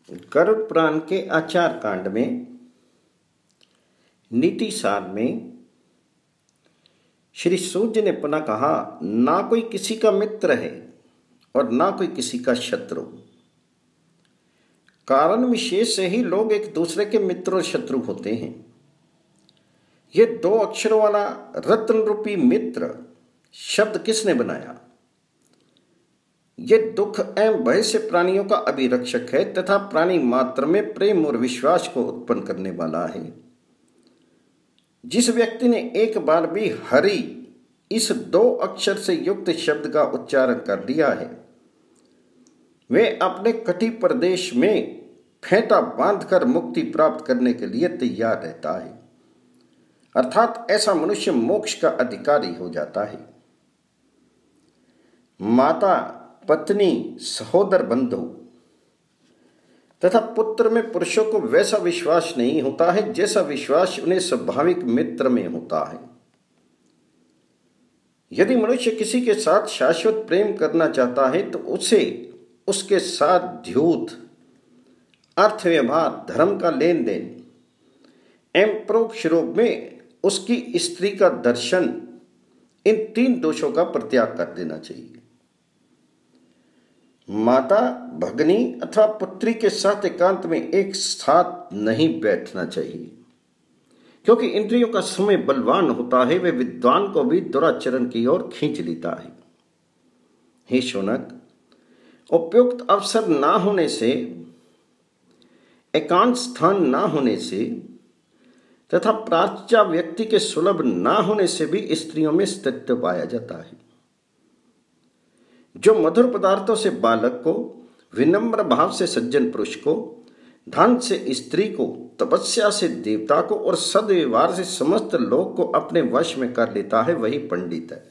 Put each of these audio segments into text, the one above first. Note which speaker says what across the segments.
Speaker 1: गरुड़ पुराण के आचार कांड में नीति सार में श्री सूर्य ने पुनः कहा, ना कोई किसी का मित्र है और ना कोई किसी का शत्रु। कारण विशेष से ही लोग एक दूसरे के मित्र और शत्रु होते हैं। ये दो अक्षरों वाला रत्न रूपी मित्र शब्द किसने बनाया? ये दुख एवं भय से प्राणियों का अभिरक्षक है तथा प्राणी मात्र में प्रेम और विश्वास को उत्पन्न करने वाला है। जिस व्यक्ति ने एक बार भी हरि इस दो अक्षर से युक्त शब्द का उच्चारण कर लिया है, वे अपने कटी प्रदेश में फेंटा बांधकर मुक्ति प्राप्त करने के लिए तैयार रहता है। अर्थात ऐसा मनुष्य मोक्ष का अधिकारी हो जाता है। माता, पत्नी, सहोदर, बंधु तथा पुत्र में पुरुषों को वैसा विश्वास नहीं होता है जैसा विश्वास उन्हें स्वाभाविक मित्र में होता है। यदि मनुष्य किसी के साथ शाश्वत प्रेम करना चाहता है तो उसे उसके साथ द्यूत, अर्थ व्यवहार, धर्म का लेन देन एवं परोक्ष रूप में उसकी स्त्री का दर्शन, इन तीन दोषों का परित्याग कर देना चाहिए। माता, भगनी अथवा पुत्री के साथ एकांत में एक साथ नहीं बैठना चाहिए, क्योंकि इंद्रियों का समय बलवान होता है, वे विद्वान को भी दुराचरण की ओर खींच लेता है। हे शौनक, उपयुक्त अवसर ना होने से, एकांत स्थान ना होने से तथा प्राच्या व्यक्ति के सुलभ ना होने से भी स्त्रियों में स्थित्व पाया जाता है। जो मधुर पदार्थों से बालक को, विनम्र भाव से सज्जन पुरुष को, धन से स्त्री को, तपस्या से देवता को और सद्व्यवहार से समस्त लोक को अपने वश में कर लेता है, वही पंडित है।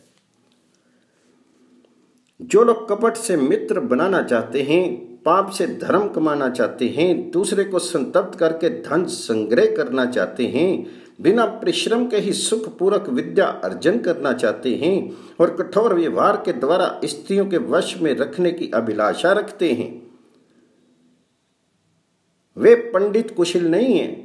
Speaker 1: जो लोग कपट से मित्र बनाना चाहते हैं, पाप से धर्म कमाना चाहते हैं, दूसरे को संतप्त करके धन संग्रह करना चाहते हैं, बिना परिश्रम के ही सुख पूर्वक विद्या अर्जन करना चाहते हैं और कठोर व्यवहार के द्वारा स्त्रियों के वश में रखने की अभिलाषा रखते हैं, वे पंडित कुशल नहीं हैं।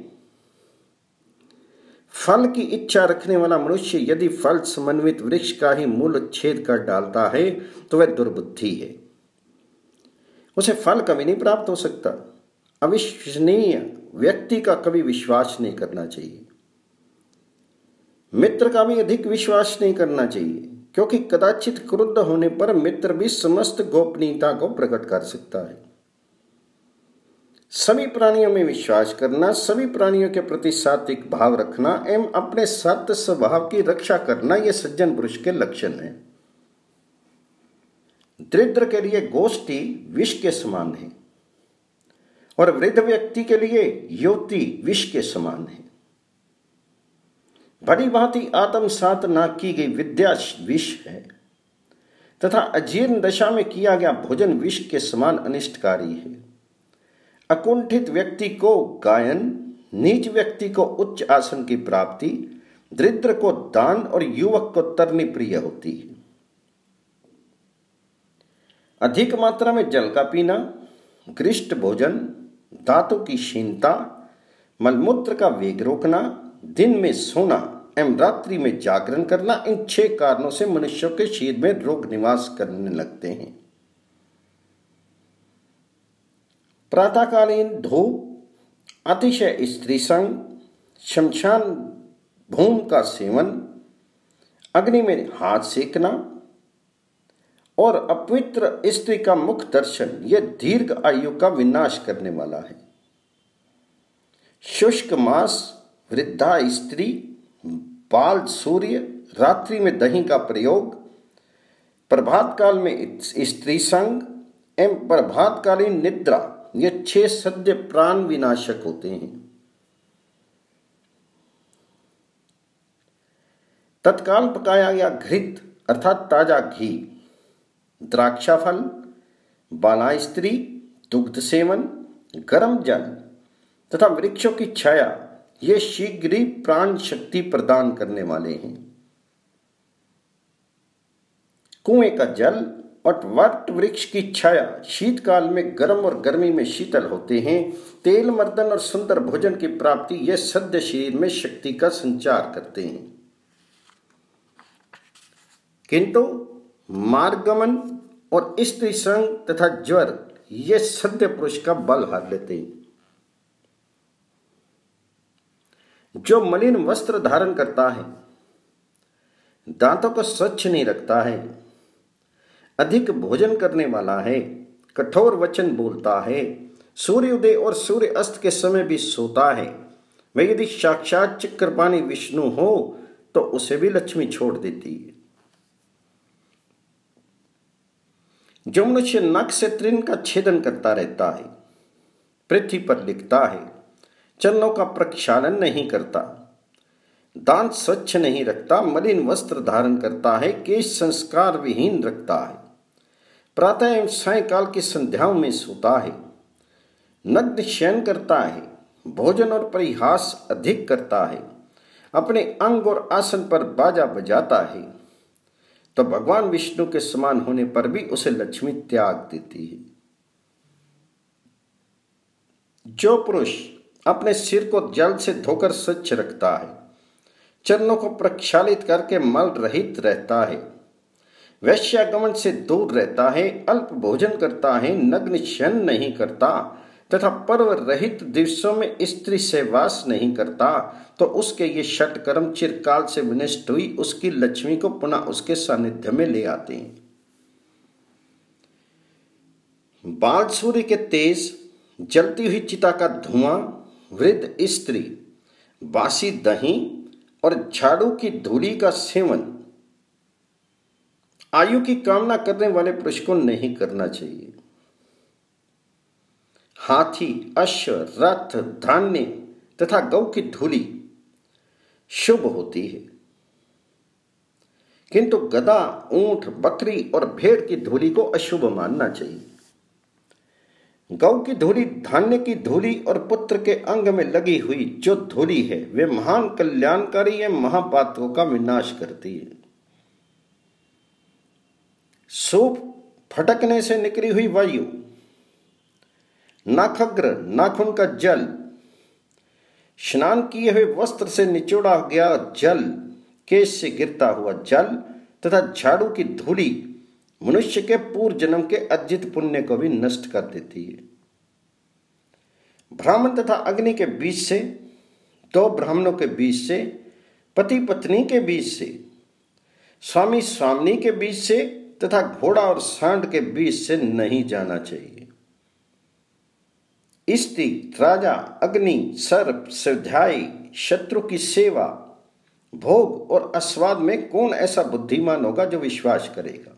Speaker 1: फल की इच्छा रखने वाला मनुष्य यदि फल समन्वित वृक्ष का ही मूल छेद कर डालता है तो वह दुर्बुद्धि है, उसे फल कभी नहीं प्राप्त हो सकता। अविश्वसनीय व्यक्ति का कभी विश्वास नहीं करना चाहिए। मित्र का भी अधिक विश्वास नहीं करना चाहिए, क्योंकि कदाचित क्रुद्ध होने पर मित्र भी समस्त गोपनीयता को प्रकट कर सकता है। सभी प्राणियों में विश्वास करना, सभी प्राणियों के प्रति सात्विक भाव रखना एवं अपने सत्य स्वभाव की रक्षा करना, ये सज्जन पुरुष के लक्षण है। दरिद्र के लिए गोष्ठी विष के समान है और वृद्ध व्यक्ति के लिए युवती विष के समान है। बड़ी भांति आत्मसात ना की गई विद्या विष है तथा अजीर्ण दशा में किया गया भोजन विष के समान अनिष्टकारी है। अकुंठित व्यक्ति को गायन, नीच व्यक्ति को उच्च आसन की प्राप्ति, दरिद्र को दान और युवक को तरनी प्रिय होती है। अधिक मात्रा में जल का पीना, गरिष्ठ भोजन, दांतों की क्षीणता, मलमूत्र का वेग रोकना, दिन में सोना एवं रात्रि में जागरण करना, इन 6 कारणों से मनुष्यों के शरीर में रोग निवास करने लगते हैं। प्रातःकालीन धूप, अतिशय स्त्री संग, शमशान भूमि का सेवन, अग्नि में हाथ सेकना और अपवित्र स्त्री का मुख दर्शन, यह दीर्घ आयु का विनाश करने वाला है। शुष्क मास, वृद्धा स्त्री, बाल सूर्य, रात्रि में दही का प्रयोग, प्रभात काल में स्त्री संग एवं प्रभातकालीन निद्रा, ये 6 सद्य प्राण विनाशक होते हैं। तत्काल पकाया गया घृत अर्थात ताजा घी, द्राक्षा फल, बाला स्त्री, दुग्ध सेवन, गर्म जल तथा वृक्षों की छाया, ये शीघ्र ही प्राण शक्ति प्रदान करने वाले हैं। कुएं का जल, और वट वृक्ष की छाया शीतकाल में गर्म और गर्मी में शीतल होते हैं। तेल मर्दन और सुंदर भोजन की प्राप्ति ये सद्य शरीर में शक्ति का संचार करते हैं। किंतु मार्गमन और स्त्री संग तथा ज्वर ये सद्य पुरुष का बल हार लेते हैं। जो मलिन वस्त्र धारण करता है, दांतों को स्वच्छ नहीं रखता है, अधिक भोजन करने वाला है, कठोर वचन बोलता है, सूर्योदय और सूर्य अस्त के समय भी सोता है, वह यदि साक्षात चक्रपाणी विष्णु हो तो उसे भी लक्ष्मी छोड़ देती है। जो मनुष्य नख से तृण का छेदन करता रहता है, पृथ्वी पर लिखता है, चरणों का प्रक्षालन नहीं करता, दांत स्वच्छ नहीं रखता, मलिन वस्त्र धारण करता है, केश संस्कार विहीन रखता है, प्रातः एवं सायंकाल की संध्याओं में सोता है, नग्न शयन करता है, भोजन और परिहास अधिक करता है, अपने अंग और आसन पर बाजा बजाता है, तो भगवान विष्णु के समान होने पर भी उसे लक्ष्मी त्याग देती है। जो पुरुष अपने सिर को जल से धोकर स्वच्छ रखता है, चरणों को प्रक्षालित करके मल रहित रहता है, वैश्यागमन से दूर रहता है, अल्प भोजन करता है, नग्न शयन नहीं करता तथा पर्व रहित दिवसों में स्त्री से वास नहीं करता, तो उसके ये षट कर्म चिरकाल से विनष्ट हुई उसकी लक्ष्मी को पुनः उसके सानिध्य में ले आते हैं। बाल सूर्य के तेज, जलती हुई चिता का धुआं, वृद्ध स्त्री, बासी दही और झाड़ू की धूली का सेवन आयु की कामना करने वाले पुरुष को नहीं करना चाहिए। हाथी, अश्व, रथ, धान्य तथा गौ की धूली शुभ होती है, किंतु गधा, ऊंट, बकरी और भेड़ की धूली को अशुभ मानना चाहिए। गौ की धूली, धान्य की धूली और पुत्र के अंग में लगी हुई जो धूली है वे महान कल्याणकारी है, महापातकों का विनाश करती है। सूप फटकने से निकली हुई वायु, नाखग्र नाखून का जल, स्नान किए हुए वस्त्र से निचोड़ा गया जल, केश से गिरता हुआ जल तथा झाड़ू की धूली मनुष्य के पूर्व जन्म के अर्जित पुण्य को भी नष्ट कर देती है। ब्राह्मण तथा अग्नि के बीच से, दो ब्राह्मणों के बीच से, पति पत्नी के बीच से, स्वामी स्वामिनी के बीच से तथा घोड़ा और सांड के बीच से नहीं जाना चाहिए। स्त्री, राजा, अग्नि, सर्प, स्वाध्यायी, शत्रु की सेवा, भोग और आस्वाद में कौन ऐसा बुद्धिमान होगा जो विश्वास करेगा।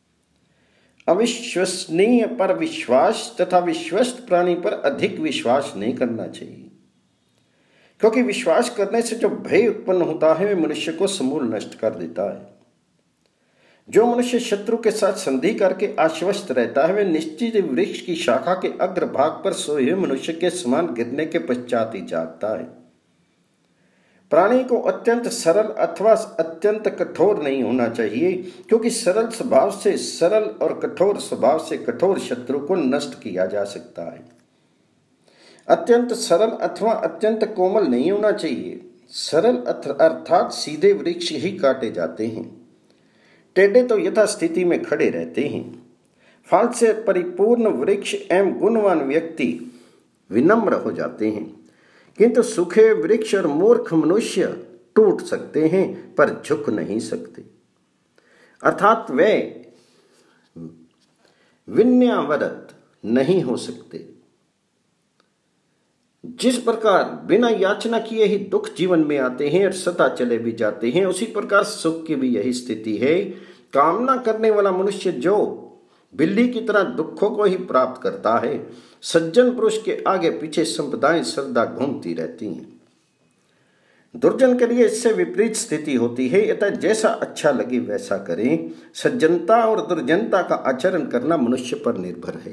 Speaker 1: अविश्वसनीय पर विश्वास तथा विश्वस्त प्राणी पर अधिक विश्वास नहीं करना चाहिए, क्योंकि विश्वास करने से जो भय उत्पन्न होता है वह मनुष्य को समूल नष्ट कर देता है। जो मनुष्य शत्रु के साथ संधि करके आश्वस्त रहता है वह निश्चित वृक्ष की शाखा के अग्रभाग पर सोए हुए मनुष्य के समान गिरने के पश्चात ही जागता है। प्राणी को अत्यंत सरल अथवा अत्यंत कठोर नहीं होना चाहिए, क्योंकि सरल स्वभाव से सरल और कठोर स्वभाव से कठोर शत्रु को नष्ट किया जा सकता है। अत्यंत सरल अथवा अत्यंत कोमल नहीं होना चाहिए। सरल अर्थात सीधे वृक्ष ही काटे जाते हैं, टेढ़े तो यथास्थिति में खड़े रहते हैं। फल से परिपूर्ण वृक्ष एवं गुणवान व्यक्ति विनम्र हो जाते हैं, किंतु सूखे वृक्ष और मूर्ख मनुष्य टूट सकते हैं पर झुक नहीं सकते, अर्थात वे विनम्रवत नहीं हो सकते। जिस प्रकार बिना याचना किए ही दुख जीवन में आते हैं और सदा चले भी जाते हैं, उसी प्रकार सुख की भी यही स्थिति है। कामना करने वाला मनुष्य जो बिल्ली की तरह दुखों को ही प्राप्त करता है, सज्जन पुरुष के आगे पीछे संपदाएं सदा घूमती रहती हैं। दुर्जन के लिए इससे विपरीत स्थिति होती है, अतः जैसा अच्छा लगे वैसा करें। सज्जनता और दुर्जनता का आचरण करना मनुष्य पर निर्भर है।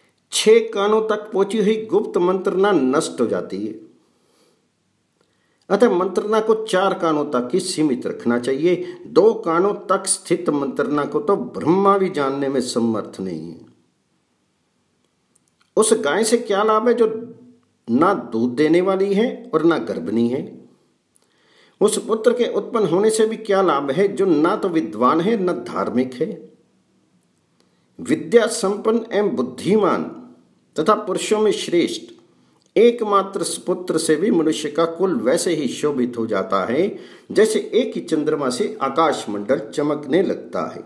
Speaker 1: 6 कानों तक पहुंची हुई गुप्त मंत्रणा नष्ट हो जाती है, अतः मंत्रणा को 4 कानों तक ही सीमित रखना चाहिए। 2 कानों तक स्थित मंत्रणा को तो ब्रह्मा भी जानने में समर्थ नहीं है। उस गाय से क्या लाभ है जो ना दूध देने वाली है और ना गर्भनी है? उस पुत्र के उत्पन्न होने से भी क्या लाभ है जो ना तो विद्वान है न धार्मिक है? विद्या संपन्न एवं बुद्धिमान तथा पुरुषों में श्रेष्ठ एकमात्र पुत्र से भी मनुष्य का कुल वैसे ही शोभित हो जाता है जैसे एक ही चंद्रमा से आकाश मंडल चमकने लगता है।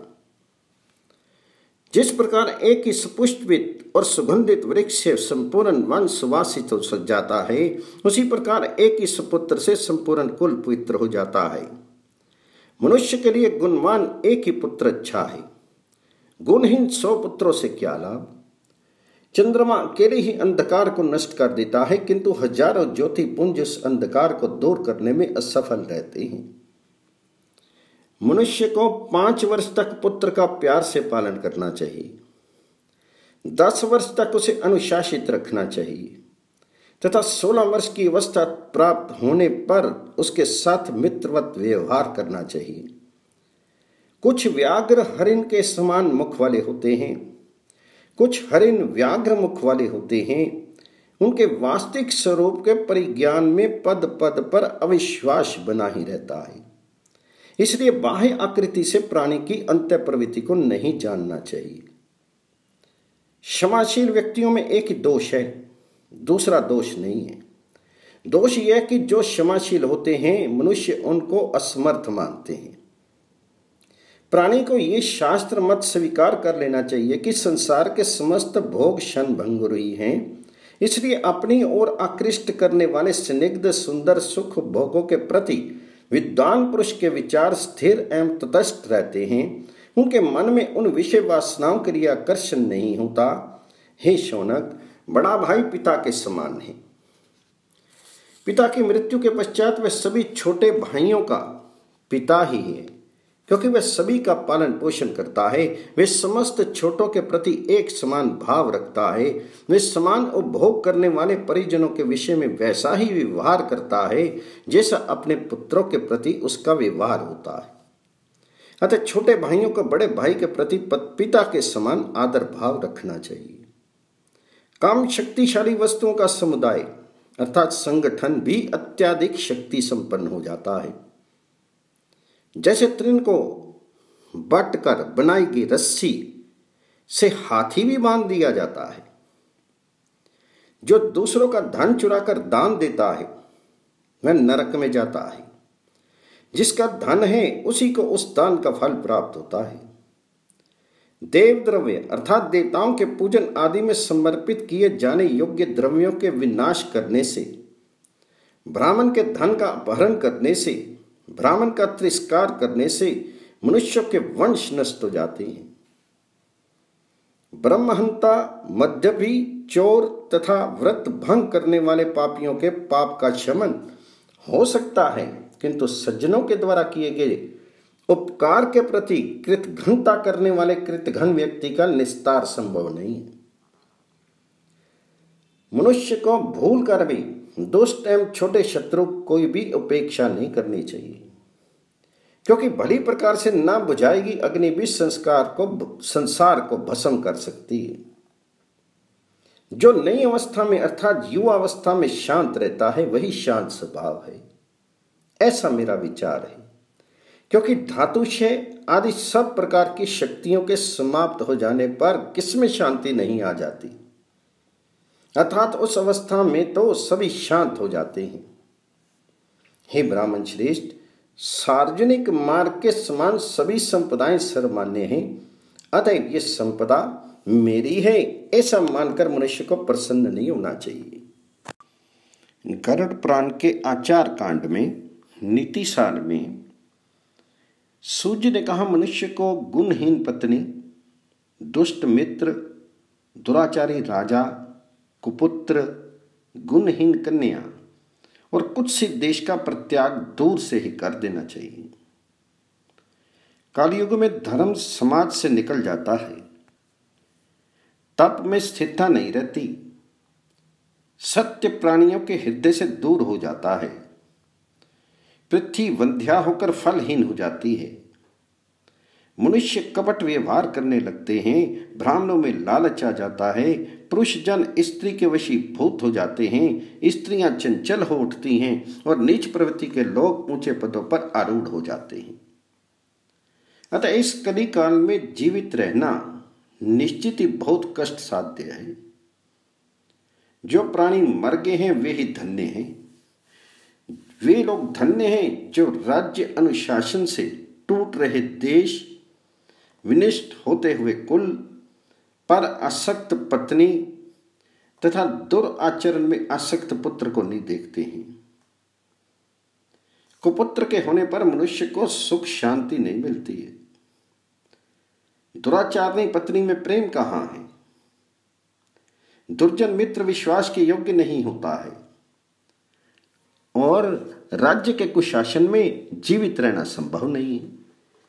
Speaker 1: जिस प्रकार एक ही सुपुष्पित और सुगंधित वृक्ष से संपूर्ण वन सुवासित हो सज जाता है, उसी प्रकार एक ही सुपुत्र से संपूर्ण कुल पवित्र हो जाता है। मनुष्य के लिए गुणवान एक ही पुत्र अच्छा है। गुणहीन 100 पुत्रों से क्या लाभ? चंद्रमा अकेले ही अंधकार को नष्ट कर देता है, किंतु हजारों ज्योति पुंज उस अंधकार को दूर करने में असफल रहते हैं। मनुष्य को 5 वर्ष तक पुत्र का प्यार से पालन करना चाहिए, 10 वर्ष तक उसे अनुशासित रखना चाहिए तथा 16 वर्ष की अवस्था प्राप्त होने पर उसके साथ मित्रवत व्यवहार करना चाहिए। कुछ व्याघ्र हरिण के समान मुख वाले होते हैं, कुछ हरिण व्याघ्र मुख वाले होते हैं। उनके वास्तविक स्वरूप के परिज्ञान में पद पद पर अविश्वास बना ही रहता है। इसलिए बाह्य आकृति से प्राणी की अंतः प्रवृत्ति को नहीं जानना चाहिए। क्षमाशील व्यक्तियों में एक ही दोष है, दूसरा दोष नहीं है। दोष यह कि जो क्षमाशील होते हैं मनुष्य उनको असमर्थ मानते हैं। प्राणी को ये शास्त्र मत स्वीकार कर लेना चाहिए कि संसार के समस्त भोग क्षण भंगुर ही हैं, इसलिए अपनी ओर आकृष्ट करने वाले स्निग्ध सुंदर सुख भोगों के प्रति विद्वान पुरुष के विचार स्थिर एवं तटस्थ रहते हैं। उनके मन में उन विषय वासनाओं के लिए आकर्षण नहीं होता। हे शौनक, बड़ा भाई पिता के समान है। पिता की मृत्यु के पश्चात वह सभी छोटे भाइयों का पिता ही है, क्योंकि वह सभी का पालन पोषण करता है। वह समस्त छोटों के प्रति एक समान भाव रखता है। वह समान उपभोग करने वाले परिजनों के विषय में वैसा ही व्यवहार करता है जैसा अपने पुत्रों के प्रति उसका व्यवहार होता है। अतः छोटे भाइयों को बड़े भाई के प्रति पिता के समान आदर भाव रखना चाहिए। काम शक्तिशाली वस्तुओं का समुदाय अर्थात संगठन भी अत्यधिक शक्ति संपन्न हो जाता है। जैसे तृण को बट कर बनाई गई रस्सी से हाथी भी बांध दिया जाता है। जो दूसरों का धन चुराकर दान देता है वह नरक में जाता है। जिसका धन है उसी को उस दान का फल प्राप्त होता है। देव द्रव्य अर्थात देवताओं के पूजन आदि में समर्पित किए जाने योग्य द्रव्यों के विनाश करने से, ब्राह्मण के धन का अपहरण करने से, ब्राह्मण का तिरस्कार करने से मनुष्यों के वंश नष्ट हो जाते हैं। ब्रह्महंता, मद्यपी, चोर तथा व्रत भंग करने वाले पापियों के पाप का शमन हो सकता है, किंतु सज्जनों के द्वारा किए गए उपकार के प्रति कृतघ्नता करने वाले कृतघ्न व्यक्ति का निस्तार संभव नहीं है। मनुष्य को भूल कर भी दुष्ट एवं छोटे शत्रु कोई भी उपेक्षा नहीं करनी चाहिए, क्योंकि भली प्रकार से ना बुझाएगी अग्नि भी संसार को भस्म कर सकती है। जो नई अवस्था में अर्थात युवा अवस्था में शांत रहता है वही शांत स्वभाव है, ऐसा मेरा विचार है। क्योंकि धातुशय आदि सब प्रकार की शक्तियों के समाप्त हो जाने पर किसमें शांति नहीं आ जाती, अर्थात उस अवस्था में तो सभी शांत हो जाते हैं। हे ब्राह्मण श्रेष्ठ, सार्वजनिक मार्ग के समान सभी संपदाएं सर्वमान्य हैं, अतएव ये संपदा मेरी है ऐसा मानकर मनुष्य को प्रसन्न नहीं होना चाहिए। गरुड़ पुराण के आचार कांड में नीति सार में सूर्य ने कहा, मनुष्य को गुणहीन पत्नी, दुष्ट मित्र, दुराचारी राजा, कुपुत्र, गुणहीन कन्या और कुत्सित देश का परित्याग दूर से ही कर देना चाहिए। कालयुग में धर्म समाज से निकल जाता है, तप में स्थिरता नहीं रहती, सत्य प्राणियों के हृदय से दूर हो जाता है, पृथ्वी वंध्या होकर फलहीन हो जाती है। मनुष्य कपट व्यवहार करने लगते हैं, ब्राह्मणों में लालच आ जाता है, पुरुष जन स्त्री के वशीभूत हो जाते हैं, स्त्रियां चंचल हो उठती हैं और नीच प्रवृत्ति के लोग ऊंचे पदों पर आरूढ़ हो जाते हैं। अतः इस कली काल में जीवित रहना निश्चित ही बहुत कष्ट साध्य है। जो प्राणी मर गए हैं वे ही धन्य हैं। वे लोग धन्य हैं जो राज्य अनुशासन से टूट रहे देश, विनिष्ट होते हुए कुल, पर आसक्त पत्नी तथा दुराचरण में आसक्त पुत्र को नहीं देखते हैं। कुपुत्र के होने पर मनुष्य को सुख शांति नहीं मिलती है। दुराचारणी पत्नी में प्रेम कहाँ है। दुर्जन मित्र विश्वास के योग्य नहीं होता है और राज्य के कुशासन में जीवित रहना संभव नहीं है।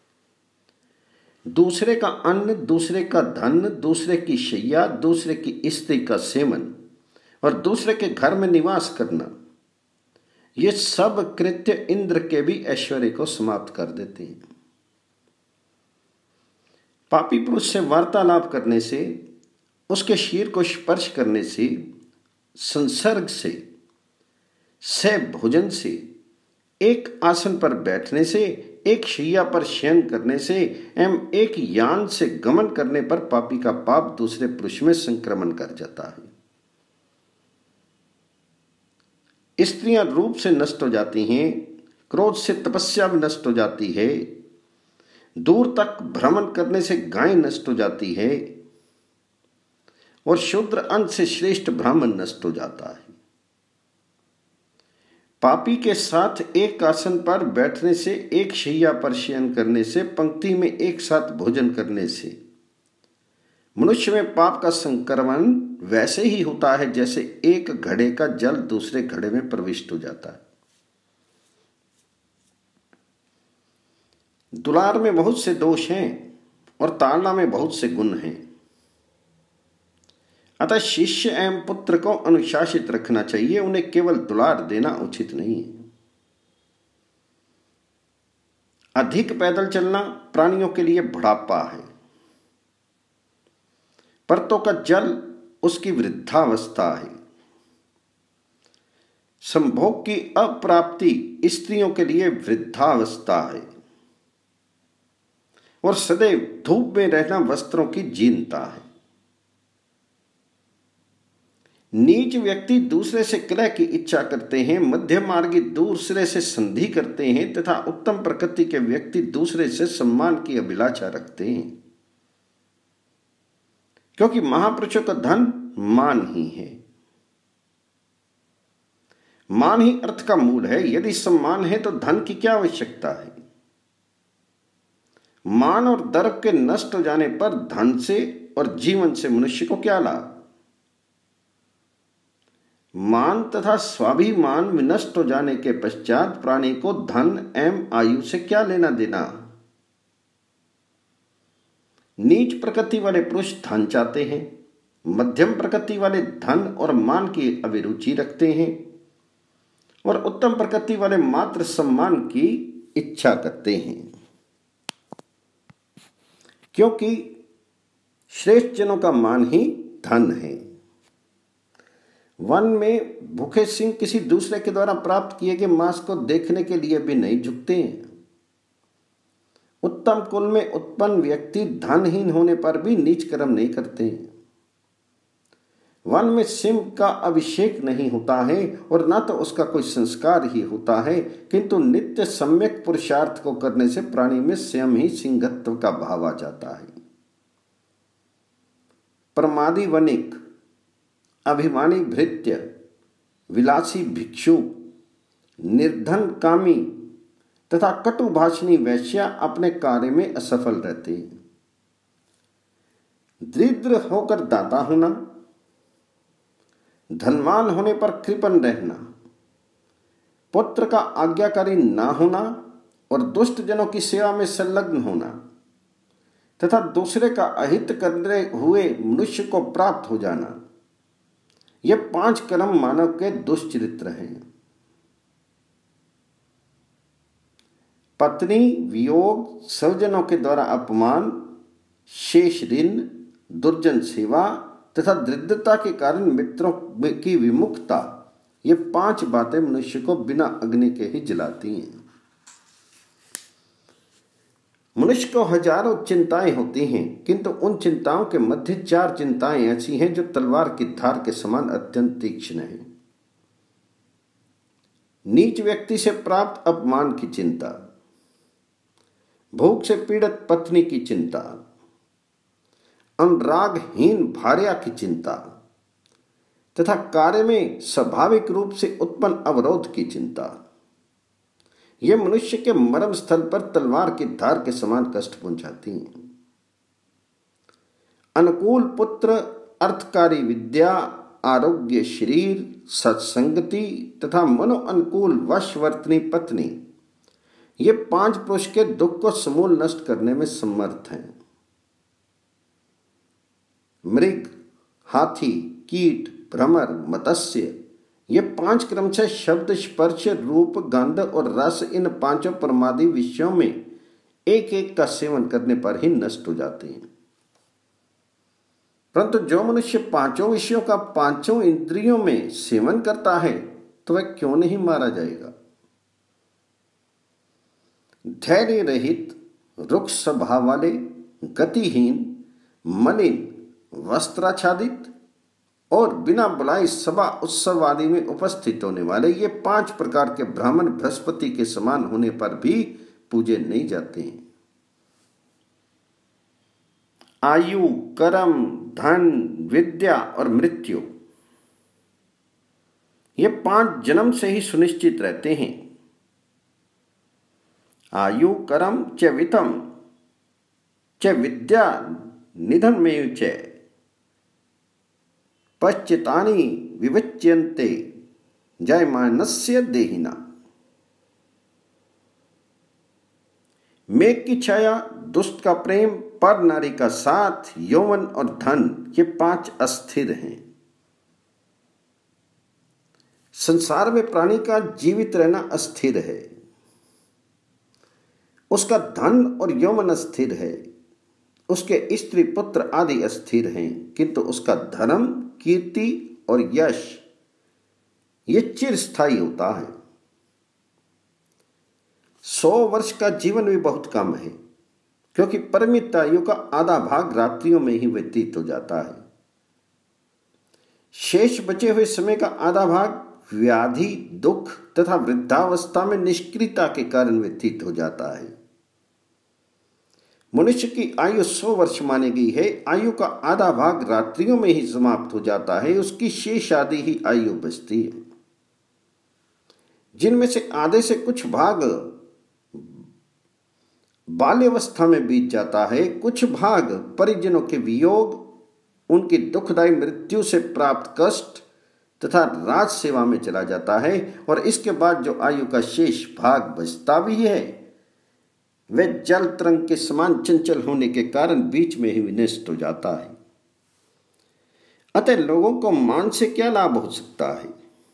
Speaker 1: दूसरे का अन्न, दूसरे का धन, दूसरे की शैया, दूसरे की स्त्री का सेवन और दूसरे के घर में निवास करना, ये सब कृत्य इंद्र के भी ऐश्वर्य को समाप्त कर देते हैं। पापी पुरुष से वार्तालाप करने से, उसके शीर को स्पर्श करने से, संसर्ग से, सह भोजन से, एक आसन पर बैठने से, एक शैया पर शयन करने से एवं एक यान से गमन करने पर पापी का पाप दूसरे पुरुष में संक्रमण कर जाता है। स्त्रियां रूप से नष्ट हो जाती हैं, क्रोध से तपस्या भी नष्ट हो जाती है, दूर तक भ्रमण करने से गाय नष्ट हो जाती है और शूद्र अंत से श्रेष्ठ ब्राह्मण नष्ट हो जाता है। पापी के साथ एक आसन पर बैठने से, एक शैया पर शयन करने से, पंक्ति में एक साथ भोजन करने से मनुष्य में पाप का संक्रमण वैसे ही होता है जैसे एक घड़े का जल दूसरे घड़े में प्रविष्ट हो जाता है। दुलार में बहुत से दोष हैं और ताड़ना में बहुत से गुण हैं। अतः शिष्य एवं पुत्र को अनुशासित रखना चाहिए, उन्हें केवल दुलार देना उचित नहीं है। अधिक पैदल चलना प्राणियों के लिए बुढ़ापा है। पर्तों का जल उसकी वृद्धावस्था है। संभोग की अप्राप्ति स्त्रियों के लिए वृद्धावस्था है और सदैव धूप में रहना वस्त्रों की जीर्णता है। नीच व्यक्ति दूसरे से कलह की इच्छा करते हैं, मध्य मार्गी दूसरे से संधि करते हैं तथा उत्तम प्रकृति के व्यक्ति दूसरे से सम्मान की अभिलाषा रखते हैं, क्योंकि महापुरुषों का धन मान ही है। मान ही अर्थ का मूल है। यदि सम्मान है तो धन की क्या आवश्यकता है। मान और दर्प के नष्ट हो जाने पर धन से और जीवन से मनुष्य को क्या लाभ। मान तथा स्वाभिमान विनष्ट हो जाने के पश्चात प्राणी को धन एवं आयु से क्या लेना देना। नीच प्रकृति वाले पुरुष धन चाहते हैं, मध्यम प्रकृति वाले धन और मान की अभिरुचि रखते हैं और उत्तम प्रकृति वाले मात्र सम्मान की इच्छा करते हैं, क्योंकि श्रेष्ठ जनों का मान ही धन है। वन में भूखे सिंह किसी दूसरे के द्वारा प्राप्त किए गए मांस को देखने के लिए भी नहीं झुकते हैं। उत्तम कुल में उत्पन्न व्यक्ति धनहीन होने पर भी नीच कर्म नहीं करते हैं। वन में सिंह का अभिषेक नहीं होता है और न तो उसका कोई संस्कार ही होता है, किंतु नित्य सम्यक पुरुषार्थ को करने से प्राणी में स्वयं ही सिंहत्व का भाव आ जाता है। प्रमादी वनिक, अभिमानी भृत्य, विलासी भिक्षु, निर्धन कामी तथा कटुभाषणी वैश्या अपने कार्य में असफल रहते हैं। दरिद्र होकर दाता होना, धनवान होने पर कृपण रहना, पुत्र का आज्ञाकारी ना होना और दुष्ट जनों की सेवा में संलग्न होना तथा दूसरे का अहित करने हुए मनुष्य को प्राप्त हो जाना, ये 5 कर्म मानव के दुष्चरित्र हैं। पत्नी वियोग, स्वजनों के द्वारा अपमान, शेष ऋण, दुर्जन सेवा तथा दरिद्रता के कारण मित्रों की विमुखता, ये 5 बातें मनुष्य को बिना अग्नि के ही जलाती हैं। मनुष्य को हजारों चिंताएं होती हैं, किंतु उन चिंताओं के मध्य 4 चिंताएं ऐसी हैं जो तलवार की धार के समान अत्यंत तीक्ष्ण हैं। नीच व्यक्ति से प्राप्त अपमान की चिंता, भूख से पीड़ित पत्नी की चिंता, अनुरागहीन भार्या की चिंता तथा कार्य में स्वाभाविक रूप से उत्पन्न अवरोध की चिंता, ये मनुष्य के मर्म स्थल पर तलवार की धार के समान कष्ट पहुंचाती हैं। अनुकूल पुत्र, अर्थकारी विद्या, आरोग्य शरीर, सत्संगति तथा मनो अनुकूल वशवर्तनी पत्नी, ये 5 पुरुष के दुख को समूल नष्ट करने में समर्थ हैं। मृग, हाथी, कीट, भ्रमर, मत्स्य, ये 5 क्रमशः शब्द, स्पर्श, रूप, गंध और रस, इन 5 परमादि विषयों में एक एक का सेवन करने पर ही नष्ट हो जाते हैं। परंतु जो मनुष्य 5 विषयों का 5 इंद्रियों में सेवन करता है, तो वह क्यों नहीं मारा जाएगा। धैर्य रहित, रुक्ष स्वभाव वाले, गतिहीन, मलिन, वस्त्राच्छादित और बिना बुलाए सभा उत्सव आदि में उपस्थित होने वाले, ये 5 प्रकार के ब्राह्मण बृहस्पति के समान होने पर भी पूजे नहीं जाते हैं। आयु, कर्म, धन, विद्या और मृत्यु, ये 5 जन्म से ही सुनिश्चित रहते हैं। आयु कर्म च वित्तम च विद्या निधनमेव च पश्चितानि विवच्यन्ते जायमानस्य देहिना। मेघ की छाया, दुष्ट का प्रेम, पर नारी का साथ, यौवन और धन, ये 5 अस्थिर हैं। संसार में प्राणी का जीवित रहना अस्थिर है, उसका धन और यौवन अस्थिर है, उसके स्त्री पुत्र आदि अस्थिर हैं, किंतु उसका धर्म, कीर्ति और यश ये चिरस्थायी होता है। 100 वर्ष का जीवन भी बहुत कम है, क्योंकि परिमित आयु का आधा भाग रात्रियों में ही व्यतीत हो जाता है। शेष बचे हुए समय का आधा भाग व्याधि, दुख तथा वृद्धावस्था में निष्क्रियता के कारण व्यतीत हो जाता है। मनुष्य की आयु 100 वर्ष मानी गई है। आयु का आधा भाग रात्रियों में ही समाप्त हो जाता है, उसकी शेष आदि ही आयु बचती है, जिनमें से आधे से कुछ भाग बाल्यावस्था में बीत जाता है, कुछ भाग परिजनों के वियोग, उनकी दुखदायी मृत्यु से प्राप्त कष्ट तथा राज सेवा में चला जाता है, और इसके बाद जो आयु का शेष भाग बचता भी है वह जल तरंग के समान चंचल होने के कारण बीच में ही विनष्ट हो जाता है। अतः लोगों को मान से क्या लाभ हो सकता है।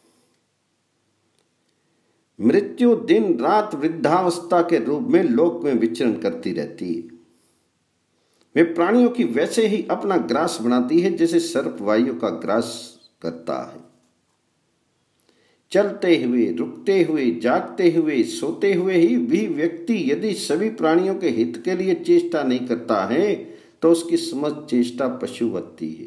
Speaker 1: मृत्यु दिन रात वृद्धावस्था के रूप में लोक में विचरण करती रहती है। वे प्राणियों की वैसे ही अपना ग्रास बनाती है जैसे सर्प वायु का ग्रास करता है। चलते हुए, रुकते हुए, जागते हुए, सोते हुए ही भी व्यक्ति यदि सभी प्राणियों के हित के लिए चेष्टा नहीं करता है तो उसकी समस्त चेष्टा पशुवत्ती है।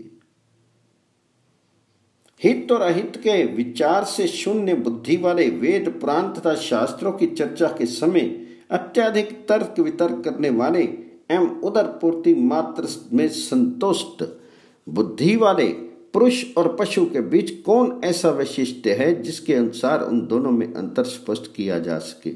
Speaker 1: हित और अहित के विचार से शून्य बुद्धि वाले वेद, पुराण तथा शास्त्रों की चर्चा के समय अत्यधिक तर्क वितर्क करने वाले एवं उदर पूर्ति मात्र में संतुष्ट बुद्धि वाले पुरुष और पशु के बीच कौन ऐसा वैशिष्ट्य है जिसके अनुसार उन दोनों में अंतर स्पष्ट किया जा सके।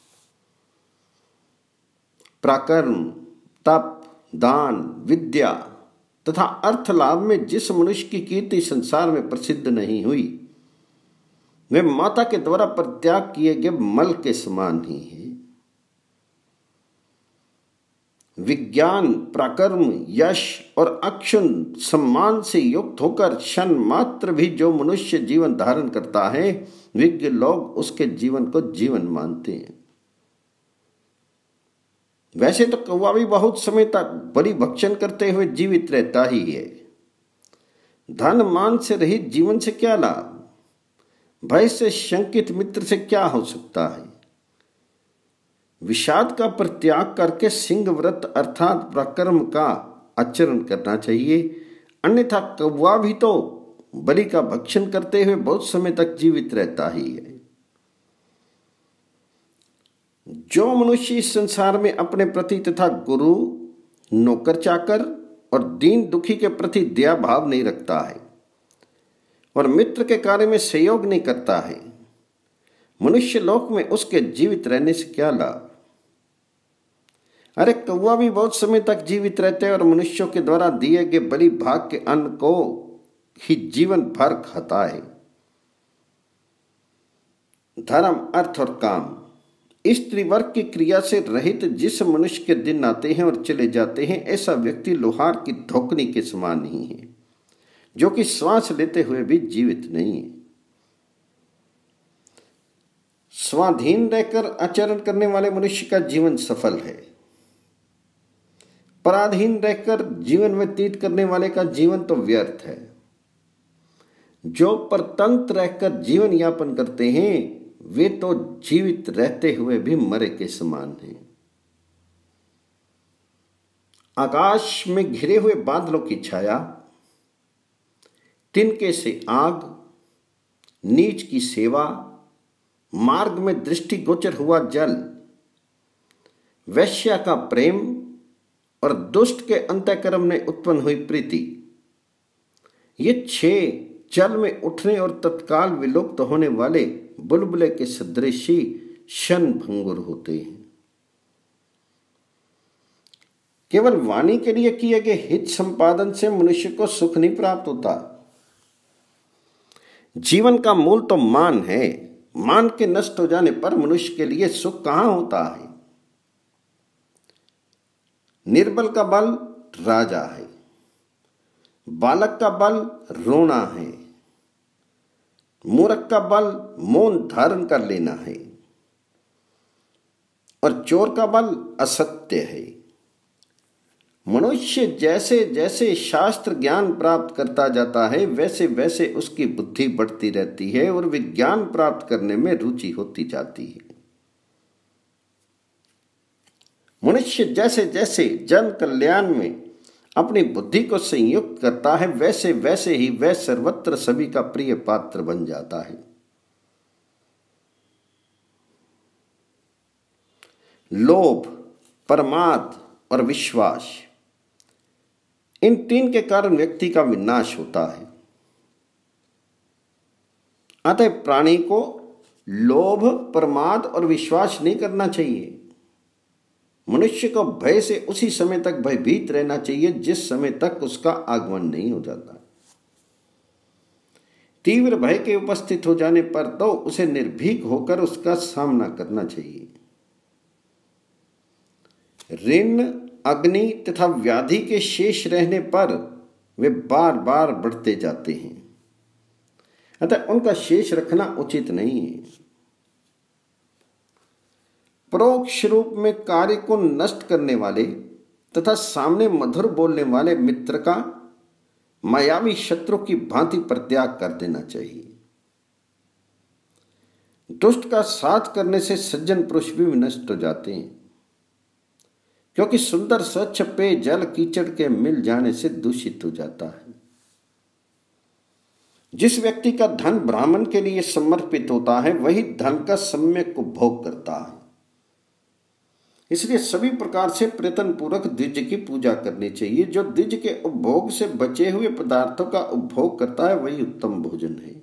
Speaker 1: प्राकर्म, तप, दान, विद्या तथा अर्थ लाभ में जिस मनुष्य की कीर्ति संसार में प्रसिद्ध नहीं हुई, वह माता के द्वारा परित्याग किए गए मल के समान ही है। विज्ञान, पराक्रम, यश और अक्षुण सम्मान से युक्त होकर क्षण मात्र भी जो मनुष्य जीवन धारण करता है, विज्ञ लोग उसके जीवन को जीवन मानते हैं। वैसे तो कौवा भी बहुत समय तक बलि भक्षण करते हुए जीवित रहता ही है। धन मान से रहित जीवन से क्या लाभ? भय से शंकित मित्र से क्या हो सकता है? विषाद का परित्याग करके सिंह व्रत अर्थात पराक्रम का आचरण करना चाहिए, अन्यथा कौवा भी तो बलि का भक्षण करते हुए बहुत समय तक जीवित रहता ही है। जो मनुष्य इस संसार में अपने प्रति तथा गुरु, नौकर चाकर और दीन दुखी के प्रति दया भाव नहीं रखता है और मित्र के कार्य में सहयोग नहीं करता है, मनुष्य लोक में उसके जीवित रहने से क्या लाभ? अरे कौवा भी बहुत समय तक जीवित रहते हैं और मनुष्यों के द्वारा दिए गए बलि भाग के अन्न को ही जीवन भर खाता है। धर्म, अर्थ और काम, इस त्रिवर्ग की क्रिया से रहित जिस मनुष्य के दिन आते हैं और चले जाते हैं, ऐसा व्यक्ति लोहार की धोकनी के समान नहीं है, जो कि श्वास लेते हुए भी जीवित नहीं है। स्वाधीन रहकर आचरण करने वाले मनुष्य का जीवन सफल है। पराधीन रहकर जीवन व्यतीत करने वाले का जीवन तो व्यर्थ है। जो परतंत्र रहकर जीवन यापन करते हैं वे तो जीवित रहते हुए भी मरे के समान हैं। आकाश में घिरे हुए बादलों की छाया, तिनके से आग, नीच की सेवा, मार्ग में दृष्टिगोचर हुआ जल, वैश्या का प्रेम और दुष्ट के अंतःकरण में उत्पन्न हुई प्रीति, ये 6 जल में उठने और तत्काल विलुप्त होने वाले बुलबुले के सदृश ही क्षण भंगुर होते हैं। केवल वाणी के लिए किए गए हित संपादन से मनुष्य को सुख नहीं प्राप्त होता। जीवन का मूल तो मान है। मान के नष्ट हो जाने पर मनुष्य के लिए सुख कहां होता है? निर्बल का बल राजा है, बालक का बल रोना है, मूर्ख का बल मौन धारण कर लेना है और चोर का बल असत्य है। मनुष्य जैसे जैसे शास्त्र ज्ञान प्राप्त करता जाता है वैसे वैसे उसकी बुद्धि बढ़ती रहती है और विज्ञान प्राप्त करने में रुचि होती जाती है। मनुष्य जैसे जैसे जन कल्याण में अपनी बुद्धि को संयुक्त करता है वैसे वैसे ही वह सर्वत्र सभी का प्रिय पात्र बन जाता है। लोभ, प्रमाद और विश्वास, इन 3 के कारण व्यक्ति का विनाश होता है। अतः प्राणी को लोभ, प्रमाद और विश्वास नहीं करना चाहिए। मनुष्य को भय से उसी समय तक भयभीत रहना चाहिए जिस समय तक उसका आगमन नहीं हो जाता। तीव्र भय के उपस्थित हो जाने पर तो उसे निर्भीक होकर उसका सामना करना चाहिए। ऋण, अग्नि तथा व्याधि के शेष रहने पर वे बार बार बढ़ते जाते हैं, अतः उनका शेष रखना उचित नहीं है। परोक्ष रूप में कार्य को नष्ट करने वाले तथा सामने मधुर बोलने वाले मित्र का मायावी शत्रु की भांति परित्याग कर देना चाहिए। दुष्ट का साथ करने से सज्जन पुरुष भी नष्ट हो जाते हैं, क्योंकि सुंदर स्वच्छ पेय जल कीचड़ के मिल जाने से दूषित हो जाता है। जिस व्यक्ति का धन ब्राह्मण के लिए समर्पित होता है वही धन का सम्यक उपभोग करता है। इसलिए सभी प्रकार से प्रयत्न पूर्वक द्विज की पूजा करनी चाहिए। जो द्विज के उपभोग से बचे हुए पदार्थों का उपभोग करता है वही उत्तम भोजन है।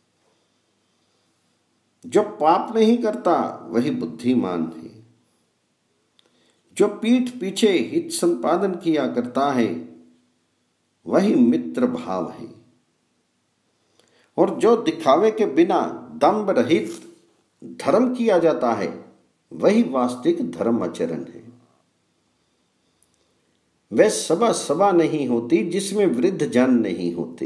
Speaker 1: जो पाप नहीं करता वही बुद्धिमान है। जो पीठ पीछे हित संपादन किया करता है वही मित्र भाव है। और जो दिखावे के बिना दंभ रहित धर्म किया जाता है वही वास्तविक धर्म आचरण है। वह सभा सभा नहीं होती जिसमें वृद्ध जन नहीं होते।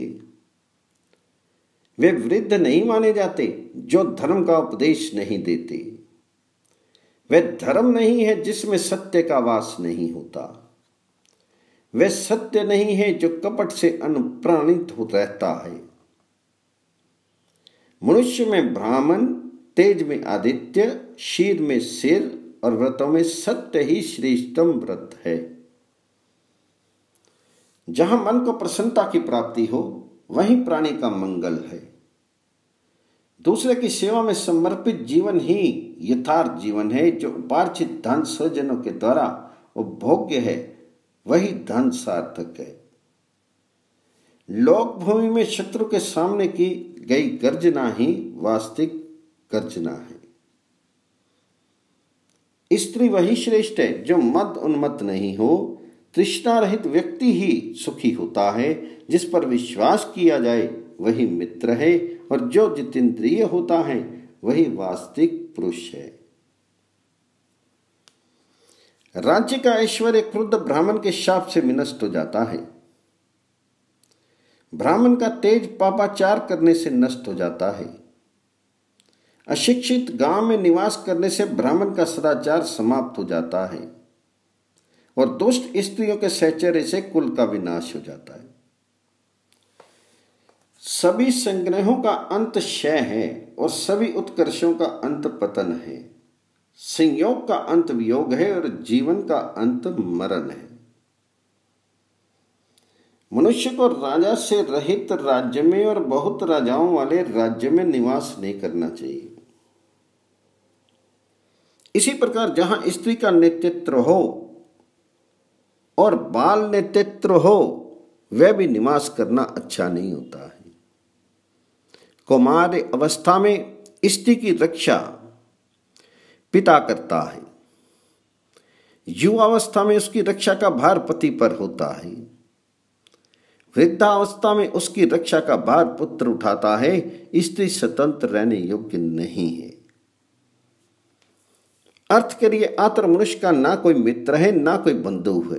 Speaker 1: वे वृद्ध नहीं माने जाते जो धर्म का उपदेश नहीं देते। वह धर्म नहीं है जिसमें सत्य का वास नहीं होता। वह सत्य नहीं है जो कपट से अनुप्राणित हो रहता है। मनुष्य में ब्राह्मण, तेज में आदित्य, शीर में सिर और व्रतों में सत्य ही श्रेष्ठतम व्रत है। जहां मन को प्रसन्नता की प्राप्ति हो वहीं प्राणी का मंगल है। दूसरे की सेवा में समर्पित जीवन ही यथार्थ जीवन है। जो उपार्जित धन स्वजनों के द्वारा उपभोग्य है वही धन सार्थक है। लोक भूमि में शत्रु के सामने की गई गर्जना ही वास्तविक गर्जना है। स्त्री वही श्रेष्ठ है जो मद उन्मत्त नहीं हो। तृष्णा रहित व्यक्ति ही सुखी होता है। जिस पर विश्वास किया जाए वही मित्र है, और जो जितेंद्रिय होता है वही वास्तविक पुरुष है। राज्य का ऐश्वर्य क्रुद्ध ब्राह्मण के शाप से विनष्ट हो जाता है। ब्राह्मण का तेज पापाचार करने से नष्ट हो जाता है। अशिक्षित गांव में निवास करने से ब्राह्मण का सदाचार समाप्त हो जाता है, और दुष्ट स्त्रियों के सहचर्य से कुल का विनाश हो जाता है। सभी संग्रहों का अंत क्षय है और सभी उत्कर्षों का अंत पतन है। संयोग का अंत वियोग है और जीवन का अंत मरण है। मनुष्य को राजा से रहित राज्य में और बहुत राजाओं वाले राज्य में निवास नहीं करना चाहिए। इसी प्रकार जहां स्त्री का नेतृत्व हो और बाल नेतृत्व हो, वह भी निवास करना अच्छा नहीं होता है। कौमार अवस्था में स्त्री की रक्षा पिता करता है। युवावस्था में उसकी रक्षा का भार पति पर होता है। वृद्धावस्था में उसकी रक्षा का भार पुत्र उठाता है। स्त्री स्वतंत्र रहने योग्य नहीं है। अर्थ के लिए आतर मनुष्य का ना कोई मित्र है ना कोई बंधु है।